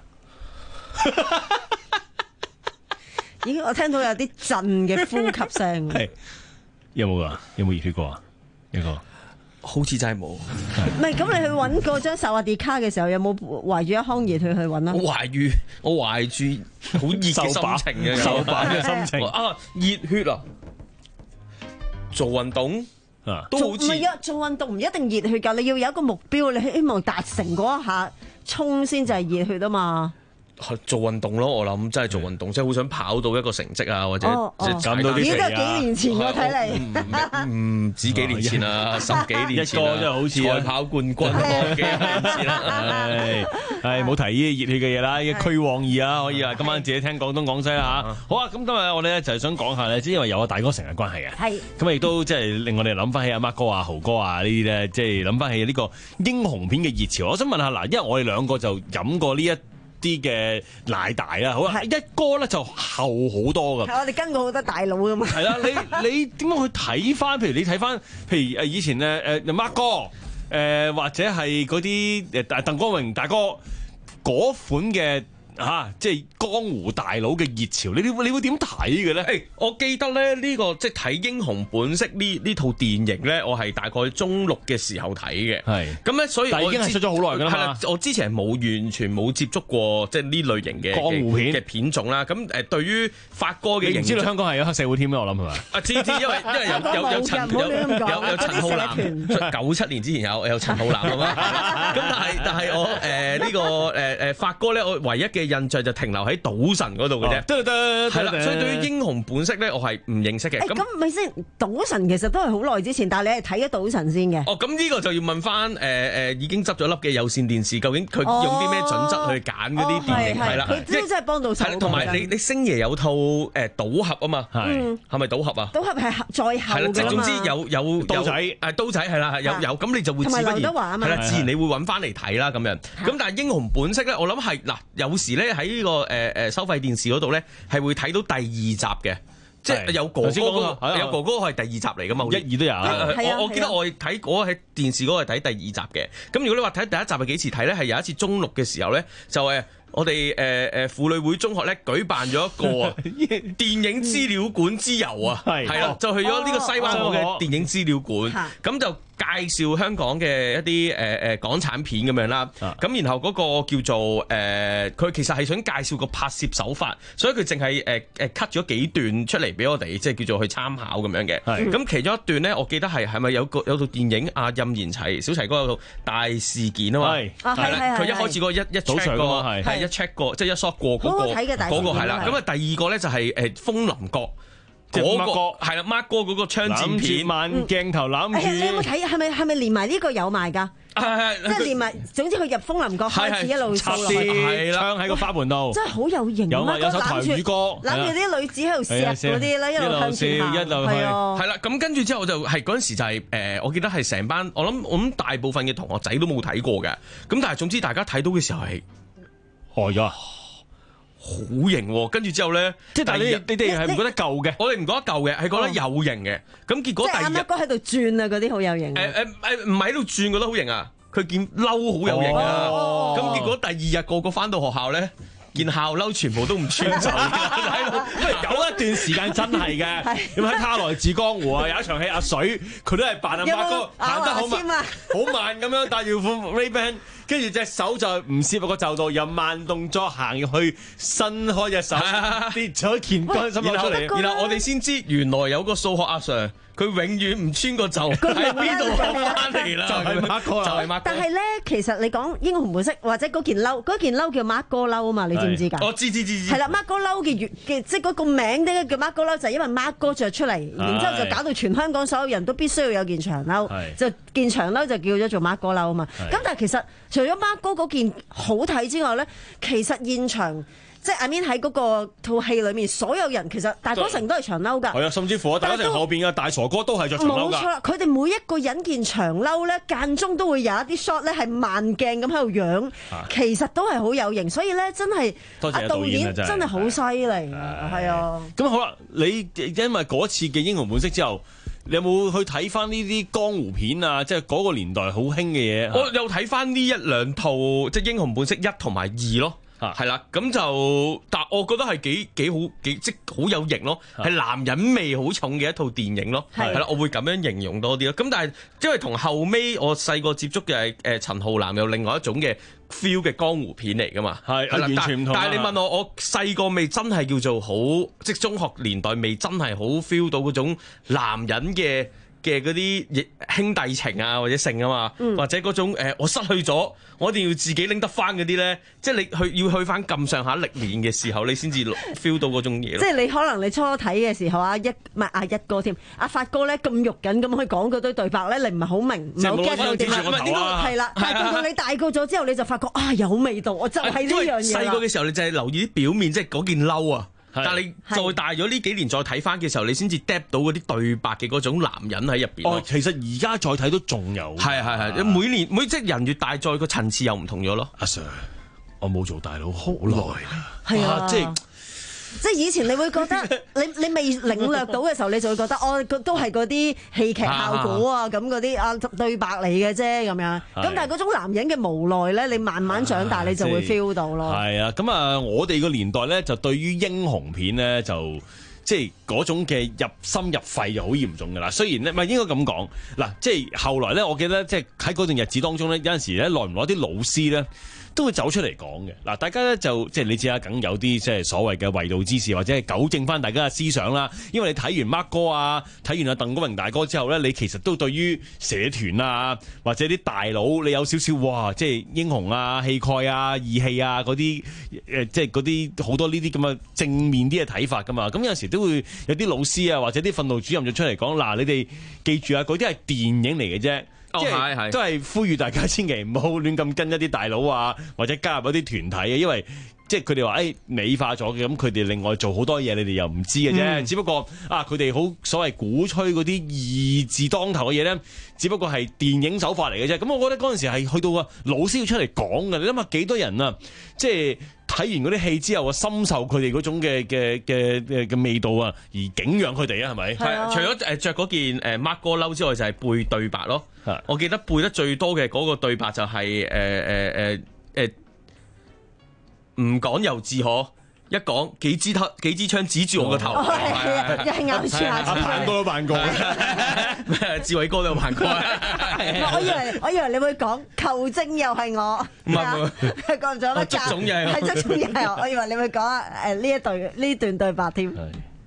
咦，我聽到有啲震嘅呼吸聲。 係有冇啊？有冇熱血過啊？一個好似真係冇。 唔係，咁你去揾嗰張手畫碟卡嘅時候，有冇懷住一腔熱去去揾啊？ 我懷住，我懷住好熱嘅心情嘅， 受把嘅心情啊！熱血啊！做運動啊，都好似唔係啊！做運動唔一定熱血㗎，你要有一個目標，你希望達成嗰一下衝先就係熱血啊嘛。 做運動咯，我諗真係做運動，即係好想跑到一個成績啊，或者減到啲肥啊！ 呢個幾年前我睇嚟， 唔止幾年前啦，十幾年前一個真係好似賽跑冠軍咯，幾年前啦， 係係冇提呢啲熱血嘅嘢啦，呢個驅往意啊，可以啊，今晚自己聽廣東廣西啦嚇。好啊，咁今日我哋咧就係想講下咧，即係因為有阿大哥成日關係嘅，係咁亦都即係令我哋諗翻起阿 Mark 哥啊、豪哥啊呢啲咧，即係諗翻起呢個英雄片嘅熱潮。我想問下嗱，因為我哋兩個就飲過呢一啲嘅奶大啦，好啊，一哥咧就厚好多噶。 係我哋跟過好多大佬噶嘛。 係啦，你你點樣去睇翻？譬如你睇翻，譬如誒以前誒誒 Mark 哥誒、呃，或者係嗰啲誒鄧光榮大哥嗰款嘅啊，即係江湖大佬嘅熱潮，你你會點睇嘅咧？ 誒，我記得咧呢個即係睇《英雄本色》呢呢套電影咧，我係大概中六嘅時候睇嘅。係咁咧，所以但係已經係出咗好耐㗎啦嘛。 係啦，我之前係冇完全冇接觸過即係呢類型嘅江湖片嘅片種啦。咁誒，對於發哥嘅形象， 你唔知道香港係有黑社會添咩？我諗係咪？ 啊，知知，因為因為有有有陳有有有陳浩南，九七年之前有有陳浩南啊嘛。咁但係但係我誒呢個誒誒發哥咧，我唯一嘅印象就停留喺賭神嗰度嘅啫。得得係啦，所以對於英雄本色咧，我係唔認識嘅。 咁咁咪先，賭神其實都係好耐之前，但係你係睇咗賭神先嘅。 哦，咁呢個就要問翻誒誒已經執咗粒嘅有線電視，究竟佢用啲咩準則去揀嗰啲電影係啦？ 佢真係幫到手。 同埋你你星爺有套誒賭俠啊嘛，係係咪賭俠啊？ 賭俠係再後㗎嘛。 即係總之有有刀仔誒刀仔係啦，有有咁你就會自不然係啦，自然你會揾翻嚟睇啦咁樣。咁但係英雄本色咧，我諗係嗱有時咧喺呢個誒誒收費電視嗰度咧係會睇到第二集嘅。即係有哥哥嗰個，有哥哥係第二集嚟噶嘛？ 一二都有。 我我記得我睇嗰個喺電視嗰個係睇第二集嘅。咁如果你話睇第一集係幾時睇咧？係有一次中六嘅時候咧，就誒我哋誒誒婦女會中學咧舉辦咗一個啊電影資料館之遊啊，係係啦，就去咗呢個西灣河嘅電影資料館，咁就介紹香港嘅一啲誒誒港產片咁樣啦。咁然後嗰個叫做誒，佢其實係想介紹個拍攝手法，所以佢淨係誒誒 cut 咗幾段出嚟俾我哋，即係叫做去參考咁樣嘅。咁其中一段咧，我記得係係咪有個有套電影啊？任賢齊、小齊哥有套大事件啊嘛，係啦，佢一開始嗰個一一 check 個係一 check 過，即係一 shot 過嗰個嗰個係啦。咁啊，第二個咧就係誒風林閣。嗰個係啦 ，Mark 哥嗰個槍戰片， 慢鏡頭攬住。 你有冇睇？係咪係咪連埋呢個有賣㗎？ 係係， 即係連埋。總之佢入風林閣開始一路掃落去， 係啦，槍喺個花盆度， 真係好有型。 有有首台語歌， 攬住啲女子喺度錫嗰啲咧，一路向前行， 一路去。 係啦，咁跟住之後就係嗰陣時就係誒，我記得係成班，我諗我諗大部分嘅同學仔都冇睇過嘅。咁但係總之大家睇到嘅時候係呆咗。 好型喎！跟住之後咧， 即係但係你你哋係唔覺得舊嘅？ 我哋唔覺得舊嘅，係覺得有型嘅。咁結果第二日， 阿 Mark 哥喺度轉啊，嗰啲好有型。 誒誒誒，唔係喺度轉，覺得好型啊！佢件褸好有型啊！咁結果第二日個個翻到學校咧，件校褸全部都唔穿就喺度。 因為有一段時間真係嘅，咁喺《他來自江湖》啊，有一場戲阿水佢都係扮阿 Mark 哥，行得好慢，好慢咁樣戴住副 Ray-Ban。跟住隻手就唔攝入個袖度，又慢動作行入去，伸開隻手，跌咗件乾濕褸出嚟。 然後我哋先知原來有個數學阿 Sir，佢永遠唔穿個袖喺邊度學翻嚟啦。就係 Mark 哥啦，就係 Mark 哥。 但係咧，其實你講英雄本色或者嗰件褸，嗰件褸叫 Mark 哥褸啊嘛，你知唔知㗎？ 我知知知知。係啦 ，Mark 哥褸嘅月嘅，即係嗰個名點解叫 Mark 哥褸，就係因為 Mark 哥着出嚟，然之後就搞到全香港所有人都必須要有件長褸，就件長褸就叫咗做 Mark 哥褸啊嘛。咁但係其實除咗 Mark 哥嗰件好睇之外咧，其實現場即係 I mean 喺嗰個套戲裏面，所有人其實大哥成都係長褸㗎。係啊，甚至乎大哥成後邊嘅大傻哥都係着長褸㗎。冇錯啦， 佢哋每一個人件長褸咧，間中都會有一啲 shot 咧係慢鏡咁喺度樣，其實都係好有型。所以咧，真係阿導演真係好犀利啊！係啊。 咁好啦，你因為嗰次嘅英雄本色之後，你有冇去睇翻呢啲江湖片啊？即係嗰個年代好興嘅嘢。 我有睇翻呢一兩套，即係英雄本色一同埋二咯。係啦，咁就但我覺得係幾幾好幾即好有型咯，係男人味好重嘅一套電影咯。係啦，我會咁樣形容多啲咯。咁但係因為同後尾我細個接觸嘅係誒陳浩南有另外一種嘅 feel 嘅江湖片嚟噶嘛。係係啦，完全唔同。但係你問我，我細個未真係叫做好，即係中學年代未真係好 feel 到嗰種男人嘅嘅嗰啲兄弟情啊，或者性啊嘛，嗯、或者嗰種、呃、我失去咗，我一定要自己拎得翻嗰啲咧，即係你去要去翻咁上下歷練嘅時候，你先至 feel 到嗰種嘢。 即係你可能你初睇嘅時候啊，一唔係阿一哥添，阿發哥咧咁肉緊咁去講嗰堆對白咧，你唔係好明，唔係好 get 到點解？係啦，但係到到你大個咗之後，你就發覺啊有味道，我就係呢樣嘢啦。 細個嘅時候，你就係留意啲表面，即係嗰件褸啊。但係你再大咗呢幾年再睇翻嘅時候，你先至 dep 到嗰啲對白嘅嗰種男人喺入邊。 哦，其實而家再睇都仲有。 係係係，每年每即係人越大，再個層次又唔同咗咯。 阿 Sir，我冇做大佬好耐啦。 係啊， 即係即係以前你會覺得你你未領略到嘅時候，你就會覺得哦，都係嗰啲戲劇效果啊，咁嗰啲啊對白嚟嘅啫咁樣。咁但係嗰種男人嘅無奈咧，你慢慢長大你就會 feel 到咯。 係啊，咁啊，我哋個年代咧就對於英雄片咧就。即係嗰種嘅入心入肺就好嚴重㗎啦。雖然咧，唔係應該咁講嗱，即係後來咧，我記得即係喺嗰段日子當中咧，有陣時咧，耐唔耐啲老師咧都會走出嚟講嘅。嗱，大家咧就即係你知啦，梗有啲即係所謂嘅衛道之士，或者係糾正翻大家嘅思想啦。因為你睇完 Mark 哥啊，睇完阿鄧國榮大哥之後咧，你其實都對於社團啊，或者啲大佬，你有少少哇，即係英雄啊、氣概啊、義氣啊嗰啲誒，即係嗰啲好多呢啲咁嘅正面啲嘅睇法㗎嘛。咁有陣時都會有啲老師啊，或者啲訓導主任就出嚟講嗱，你哋記住啊，嗰啲係電影嚟嘅啫。即係都係呼籲大家千祈唔好亂咁跟一啲大佬啊，或者加入一啲團體嘅，因為即係佢哋話誒美化咗嘅，咁佢哋另外做好多嘢，你哋又唔知嘅啫。嗯、只不過啊，佢哋好所謂鼓吹嗰啲義字當頭嘅嘢咧，只不過係電影手法嚟嘅啫。咁我覺得嗰陣時係去到啊，老師要出嚟講嘅。你諗下幾多人啊，即係睇完嗰啲戲之後啊，深受佢哋嗰種嘅嘅嘅嘅味道啊，而敬仰佢哋啊，係咪？ 係啊，除咗誒著嗰件誒 Mark 哥褸之外，就係背對白咯。我記得背得最多嘅嗰個對白就係誒誒誒誒唔講又自可，一講幾支槍幾支槍指住我個頭， 又係咬住下。 阿鵬哥都扮過， 志偉哥都有扮過。 我以為我以為你會講球證又係我， 唔係唔係講咗乜？ 足總又係， 係足總又係我。我以為你會講誒呢一對呢段對白添。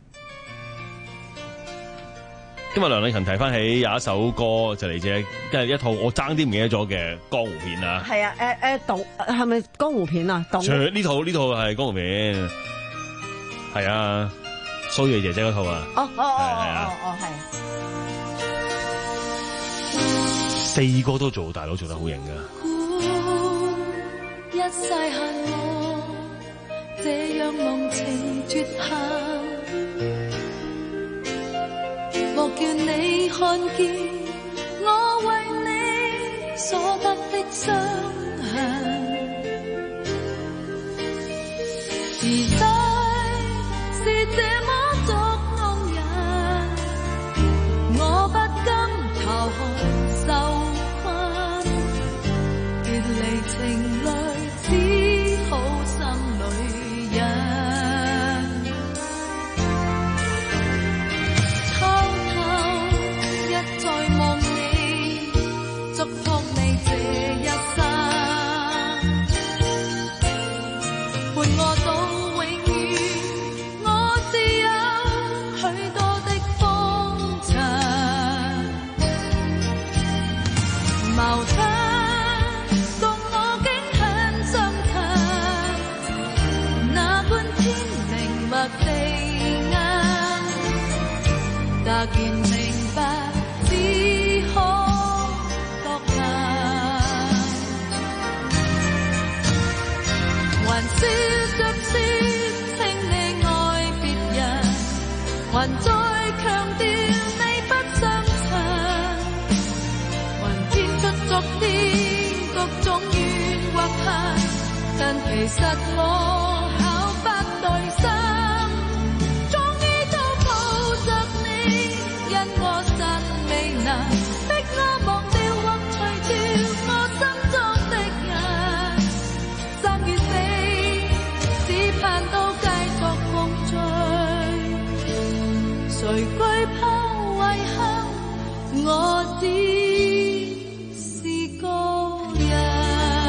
今日梁禮勤提翻起有一首歌就嚟自，即係一套我爭啲唔記得咗嘅江湖片啊。 係啊，誒誒，董係咪江湖片啊？呢套呢套係江湖片，係啊，蘇芮姐姐嗰套啊。 哦哦哦哦係。四個都做大佬，做得好型㗎。 一世恨我，這樣濃情絕限。莫叫你看見我為你所得的傷痕，時勢是這麼捉弄人，我不甘投降受困，別離情淚只好心裏忍。乍見明白，只可獨行。還笑着說，稱你愛別人，還再強調你不相襯，還編出昨天各種怨或恨，但其實我考不對心。逼我忘掉或除掉我心中的人，生與死只盼都繼續共聚，誰懼怕遺憾，我只是個人。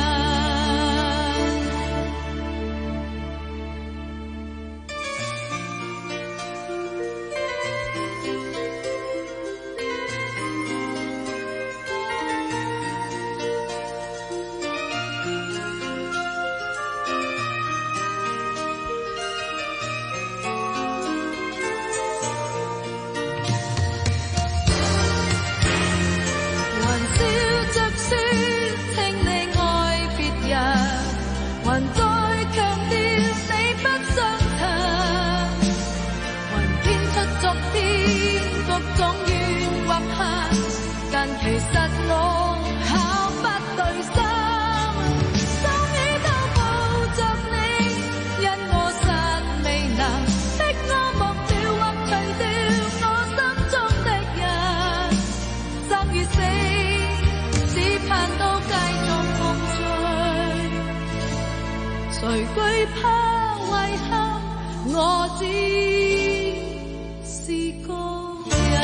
其實我考不對心，終於都抱着你，因我實未能我只是個人。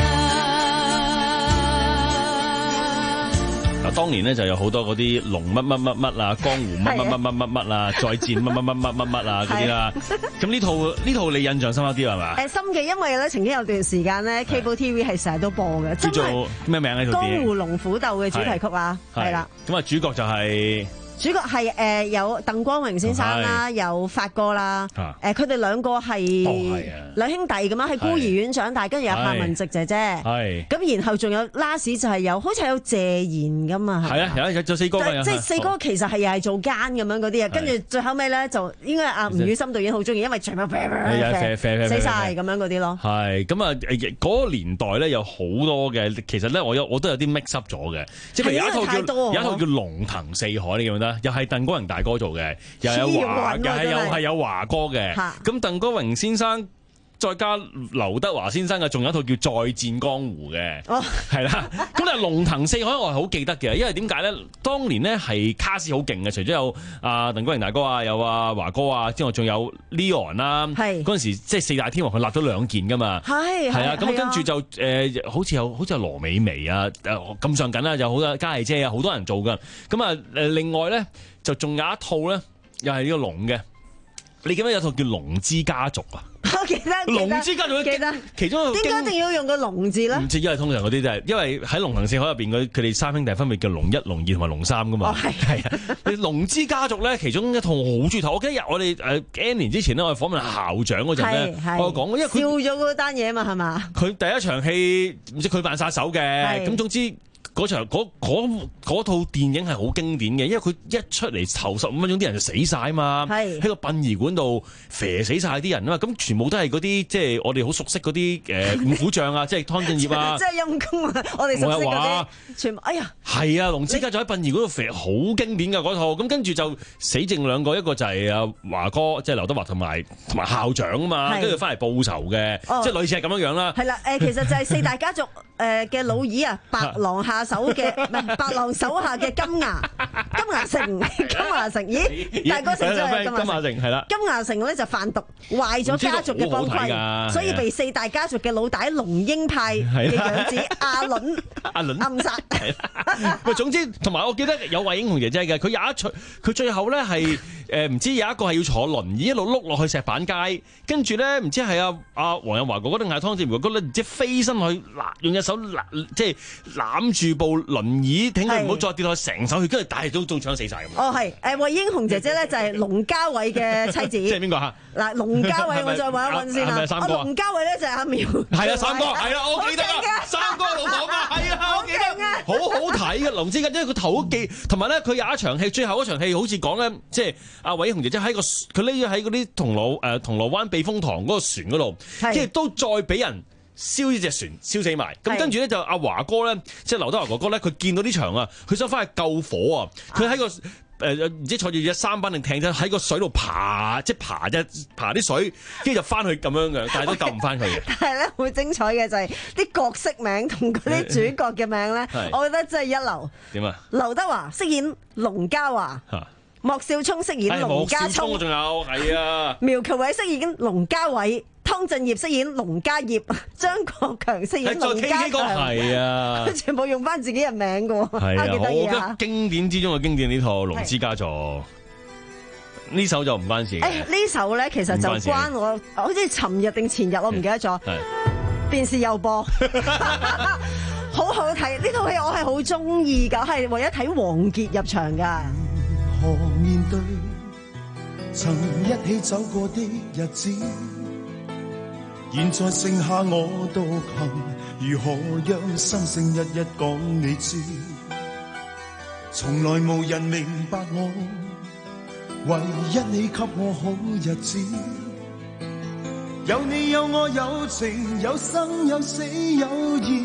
嗱，當年咧就有好多嗰啲龍乜乜乜乜啊，江湖乜乜乜乜乜乜啊，再戰乜乜乜乜乜乜啊嗰啲啦。咁呢套呢套你印象深刻啲係嘛？ 誒深嘅，因為咧曾經有段時間咧 Cable T V 係成日都播嘅， 叫做咩名呢套電影？ 江湖龍虎鬥嘅主題曲啊，係啦。 咁啊，主角就係、是。 主角係誒、呃、有鄧光榮先生啦，有發哥啦，誒佢哋兩個係兩兄弟咁樣喺孤兒院長大，跟住有夏文汐姐姐，咁然後仲有 last 就係有好似係有謝賢噶嘛， 係啊，有有做四哥嘅， 即係四哥其實係又係做奸咁樣嗰啲啊，跟住最後尾咧就應該阿吳宇森導演好中意，因為全部死晒咁樣嗰啲咯。係咁啊，嗰個年代咧有好多嘅，其實咧我有我都有啲 mix up 咗嘅，即係有一套叫有一套叫龍騰四海，你記唔記得？又係鄧國榮大哥做嘅，又有華，又係又係有華哥嘅。咁鄧國榮先生再加劉德華先生嘅，仲有一套叫《再戰江湖》嘅，係啦。咁但係龍騰四海我係好記得嘅，因為點解咧？當年咧係卡士好勁嘅，除咗有阿鄧國榮大哥啊，有阿華哥啊之外，仲有 Leon 啦。係嗰陣時即係四大天王，佢立咗兩件噶嘛。係係啊，咁跟住就誒，好似有好似有羅美薇啊，誒咁上緊啦，有好多嘉莉姐啊，好多人做噶。咁啊誒，另外咧就仲有一套咧，又係呢個龍嘅。你記唔記得有套叫《龍之家族》啊？我記得， 龍之家族記得，其中點解一定要用個龍字咧？ 唔知，因為通常嗰啲就係因為喺龍騰四海入邊，佢佢哋三兄弟分別叫龍一、龍二同埋龍三噶嘛。係係啊，龍之家族咧，其中一套我好中意睇。我記得我哋誒 N 年之前咧，我哋訪問校長嗰陣咧，我講，因為佢笑咗嗰單嘢嘛，係嘛？ 佢第一場戲唔知佢扮殺手嘅，咁總之。嗰場嗰嗰套電影係好經典嘅，因為佢一出嚟頭十五分鐘啲人就死晒啊嘛，喺個殯儀館度射死晒啲人啊嘛，咁全部都係嗰啲即係我哋好熟悉嗰啲誒五虎將啊，即係湯鎮業啊， 即係陰公啊，我哋熟悉嗰啲全部，哎呀， 係啊，龍之家族喺殯儀館度射好經典㗎嗰套，咁跟住就死剩兩個，一個就係阿華哥，即係劉德華同埋同埋校長啊嘛，跟住翻嚟報仇嘅，即係類似係咁樣樣啦。係啦， 誒其實就係四大家族誒嘅老二啊，白狼下手嘅唔係白狼手下嘅金牙金牙城金牙城，咦大哥成咗係金牙城係啦，金牙城咧就販毒壞咗家族嘅幫規，所以被四大家族嘅老大龍鷹派嘅養子阿倫阿倫暗殺。 喂，總之同埋我記得有惠英紅姐姐嘅，佢有一出佢最後咧係誒唔知有一個係要坐輪椅一路碌落去石板街，跟住咧唔知係阿阿黃日華哥哥定係湯鎮業哥哥咧，唔知飛身去用隻手即係攬住部輪椅，挺佢唔好再跌落去成手血，跟住大都中槍死晒咁。 哦，係誒惠英紅姐姐咧就係龍家偉嘅妻子。即係邊個嚇？ 嗱，龍家偉我再揾一揾先啦。阿龍家偉咧就係阿苗。係啊，三哥係啦，我記得啊，三哥老婆啊，係啊，我記得啊，好好睇嘅龍之家，因為佢頭好記，同埋咧佢有一場戲，最後嗰場戲好似講咧，即係阿惠英紅姐姐喺個佢匿咗喺嗰啲銅鑼誒銅鑼灣避風塘嗰個船嗰度，即係都再俾人燒呢隻船燒死埋，咁跟住咧就阿華哥咧，即係劉德華哥哥咧，佢見到呢場啊，佢想翻去救火啊，佢喺個誒唔知坐住隻三班定艇仔喺個水度爬，即係爬啫爬啲水，跟住就翻去咁樣嘅，但係都救唔翻佢嘅。 但係咧好精彩嘅就係啲角色名同嗰啲主角嘅名咧，我覺得真係一流。點啊？劉德華飾演龍家華。莫少聰飾演龍家聰， 仲有係啊， 苗僑偉飾演龍家偉，湯鎮業飾演龍家業，張國強飾演龍家強， 係啊， 全部用翻自己人名嘅， 係啊， 幾得意啊！ 我覺得經典之中嘅經典呢套《龍之家族》，呢首就唔關事。誒， 呢首咧其實就關我，好似尋日定前日我唔記得咗，電視又播，好好睇。呢套戲我係好中意噶，係為咗睇王傑入場噶。 何面對曾一起走過的日子，現在剩下我獨行，如何讓心聲一一講你知？從來無人明白我，唯一你給我好日子，有你有我有情有生有死有義，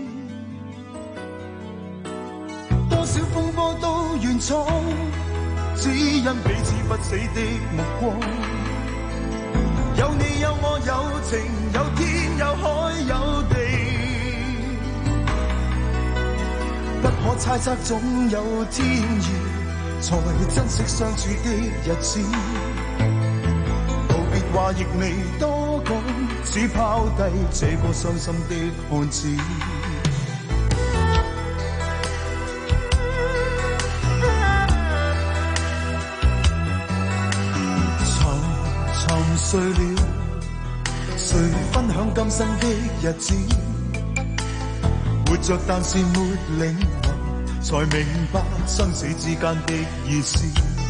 多少風波都願闖，只因彼此不死的目光，有你有我有情有天有海有地，不可猜測總有天意，才珍惜相處的日子，道別話話亦未多講，只拋低這個傷心的漢子。沉沉睡了，誰分享今生的日子？活着但是沒靈魂，才明白生死之間的意思。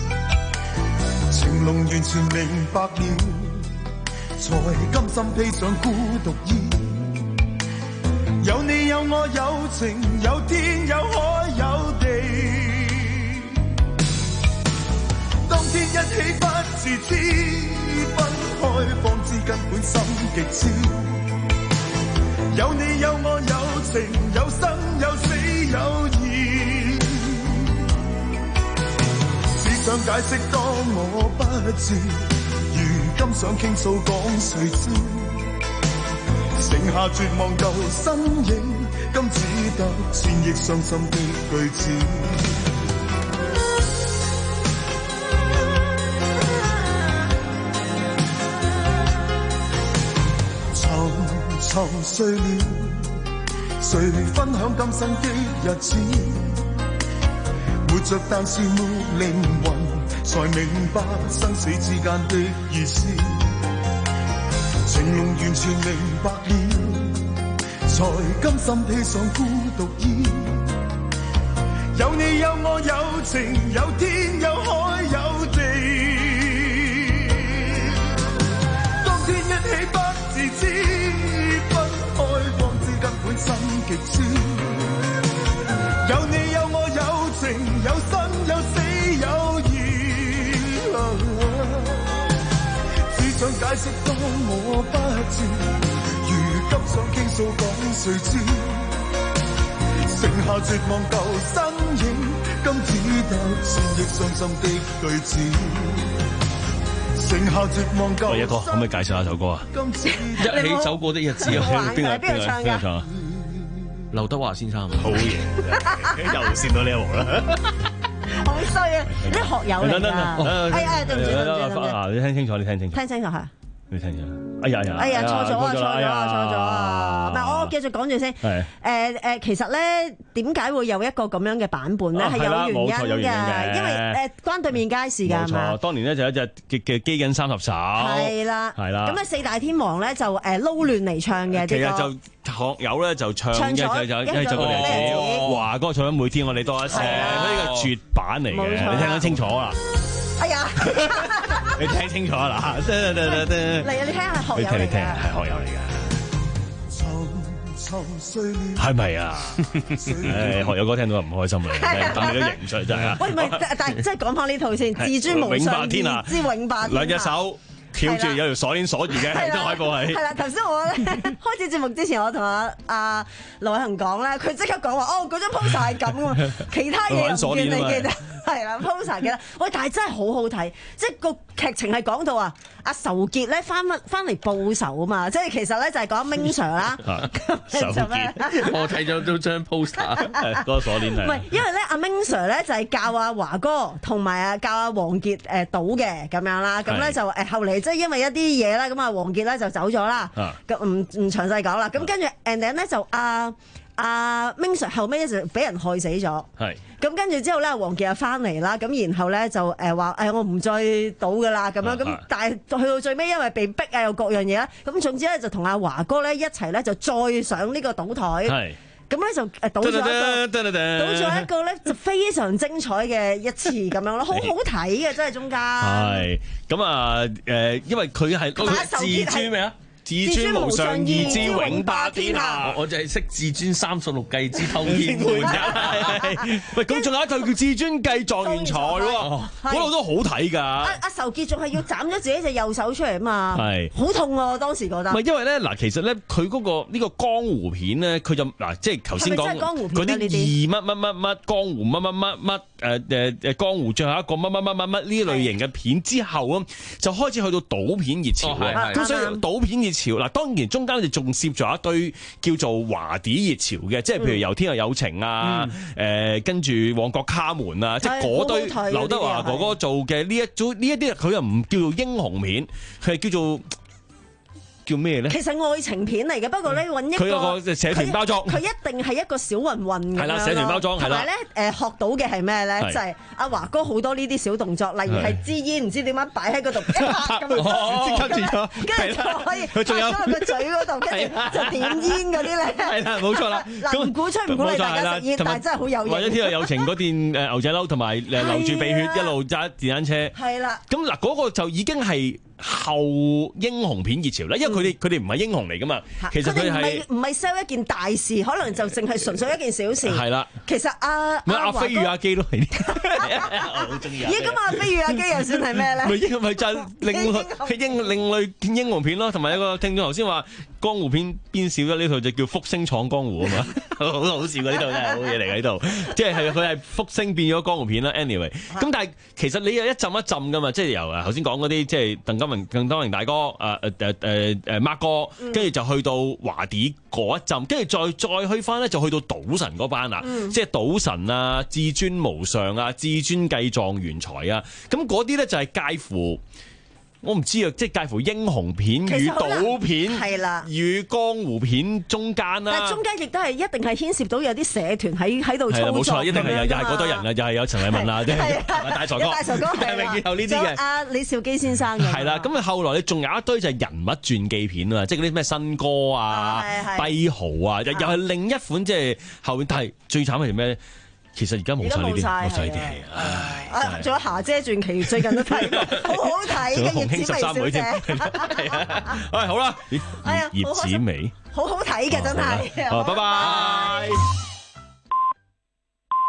情濃完全明白了，才甘心披上孤獨衣。有你有我有情有天有海有地，當天一起不自知，分開方知根本心極痴。有你有我有情有生有死有義，只想解釋當我不知，如今想傾訴講誰知，剩下絕望舊身影，今只得千億傷心的句子。沉睡了，誰分享今生的日子？活着但是沒靈魂，才明白生死之間的意思。情濃完全明白了，才甘心披上孤獨衣。有你有我有情有天有海有地，當天一起不自知，心極痴，有你有我有情有生有死有義，只想解釋當我不知，如今想傾訴講誰知，剩下絕望舊身影，今只得千億傷心的句子。剩下絕望舊。 喂，一哥，可唔可以介紹下首歌啊？ 一起走過的日子啊， 邊個邊個唱㗎？ 劉德華先生， 好嘢，又線到呢一鑊啦， 好衰啊！啲學友嚟㗎，哎呀，對唔住對唔住對唔住， 你聽清楚，你聽清楚， 聽清楚係， 你聽清楚，哎呀哎呀， 哎呀錯咗啊錯咗啊錯咗啊！唔係，我繼續講住先，誒誒，其實咧點解會有一個咁樣嘅版本咧？係有原因嘅，因為誒關對面街市㗎，係嘛？ 冇錯，當年咧就有一隻嘅嘅基緊三十首， 係啦， 係啦， 咁啊四大天王咧就誒撈亂嚟唱嘅， 其實就。學友咧就唱一就就一就個例子，華哥唱緊每天我哋多一些，呢個絕版嚟嘅，你聽得清楚啦。 哎呀， 你聽清楚啦，得得得得。 嚟啊！你聽下學友嚟嘅， 你聽係學友嚟嘅。係咪啊？誒，學友哥聽到唔開心啦，等你都認出真係啊。 喂，唔係，但係即係講翻呢套先，至尊無上之永霸天下， 兩隻手。翹住有條鎖鏈鎖住嘅，張海報係。 係啦，頭先我咧開始節目之前，我同阿阿盧偉恒講咧，佢即刻講話，哦，嗰張 poster 係咁喎，其他嘢唔見你記得。係啦 poster 記得。喂，但係真係好好睇，即係個劇情係講到啊，阿仇傑咧翻翻翻嚟報仇啊嘛，即係其實咧就係講 Ming Sir 啦。 仇傑， 我睇咗都張 poster， 嗰個鎖鏈係。 唔係，因為咧阿 Ming Sir 咧就係教阿華哥同埋啊教阿王傑誒賭嘅咁樣啦，咁咧就誒後嚟。即係因為一啲嘢啦，咁啊王傑咧就走咗啦，咁唔唔詳細講啦。咁跟住 and then 咧就阿阿 Ming Sir 後尾咧就俾人害死咗，係咁跟住之後咧，王傑又翻嚟啦，咁然後咧就誒話誒我唔再賭噶啦咁樣，咁但係去到最尾因為被逼啊又各樣嘢啦，咁總之咧就同阿華哥咧一齊咧就再上呢個賭台。咁咧就誒賭咗一個，賭咗一個咧就非常精彩嘅一次咁樣咯，好好睇嘅真係中間。係咁啊誒，因為佢係嗰個自尊咩啊？自尊無上義之永霸天下， 我就係識自尊三十六計之偷天換日。 喂，咁仲有一套叫至尊計狀元才喎，嗰度都好睇㗎。阿阿仇傑仲係要斬咗自己隻右手出嚟啊嘛，係好痛啊！當時覺得。唔係因為咧嗱，其實咧佢嗰個呢個江湖片咧，佢就嗱即係頭先講嗰啲二乜乜乜乜江湖乜乜乜乜誒誒誒江湖最後一個乜乜乜乜乜呢類型嘅片之後啊，就開始去到賭片熱潮啊，咁所以賭片熱潮嗱，當然中間就仲攝咗一堆叫做華啲熱潮嘅，即係譬如由天若有情啊，誒跟住旺角卡門啊，即係嗰堆劉德華哥哥做嘅呢一組呢一啲，佢又唔叫做英雄片，佢係叫做。叫咩咧？ 其實愛情片嚟嘅，不過咧揾一個佢有個社團包裝， 佢一定係一個小混混咁樣咯。 係啦，社團包裝係啦。 同埋咧，誒學到嘅係咩咧？就係阿華哥好多呢啲小動作，例如係支煙唔知點樣擺喺嗰度，一拍咁樣， 即刻住咗， 跟住就可以佢仲有喺個嘴嗰度，跟住就點煙嗰啲咧。 係啦，冇錯啦。 嗱，唔鼓吹唔鼓勵大家食煙，但係真係好有型。 或者天若有情嗰段誒牛仔褸同埋誒留住鼻血一路揸電單車。 係啦。 咁嗱，嗰個就已經係後英雄片熱潮啦，因為佢哋佢哋唔係英雄嚟噶嘛，其實佢係唔係 sell 一件大事，可能就淨係純粹一件小事。 係啦， 其實阿阿飛與阿基都係，我好中意。 咦，咁阿飛與阿基又算係咩咧？ 咪英咪就係另類英另類英雄片咯，同埋一個聽眾頭先話江湖片邊少咗呢套就叫福星闖江湖啊嘛，好好笑㗎，呢套真係好嘢嚟㗎呢度，即係係佢係福星變咗江湖片啦。anyway， 咁但係其實你有一浸一浸㗎嘛，即係由啊頭先講嗰啲即係鄧金榮、鄧金榮大哥、誒誒誒誒誒 Mark 哥，跟住就去到華啲嗰一浸，跟住再再去翻咧就去到賭神嗰班啦，嗯、即係賭神啊、至尊無上啊、至尊計狀元才啊，咁嗰啲咧就係介乎。我唔知啊，即係介乎英雄片與賭片，係啦，與江湖片中間啦。 但係中間亦都係一定係牽涉到有啲社團喺喺度操作。 係冇錯，一定係有，又係嗰堆人啊，又係有陳偉文啊，即係大財哥， 大財哥係永遠有呢啲嘅。 阿李兆基先生嘅。 係啦，咁啊後來你仲有一堆就係人物傳記片啊，即係嗰啲咩新歌啊、跛豪啊，又又係另一款即係後面，但係最慘係咩咧？其實而家冇晒呢啲，冇晒呢啲戲啊！ 仲有霞姐傳奇最近都睇，好好睇嘅葉子楣小姐。 係啊，喂，好啦，葉子楣， 好好睇嘅真係。 好，拜拜。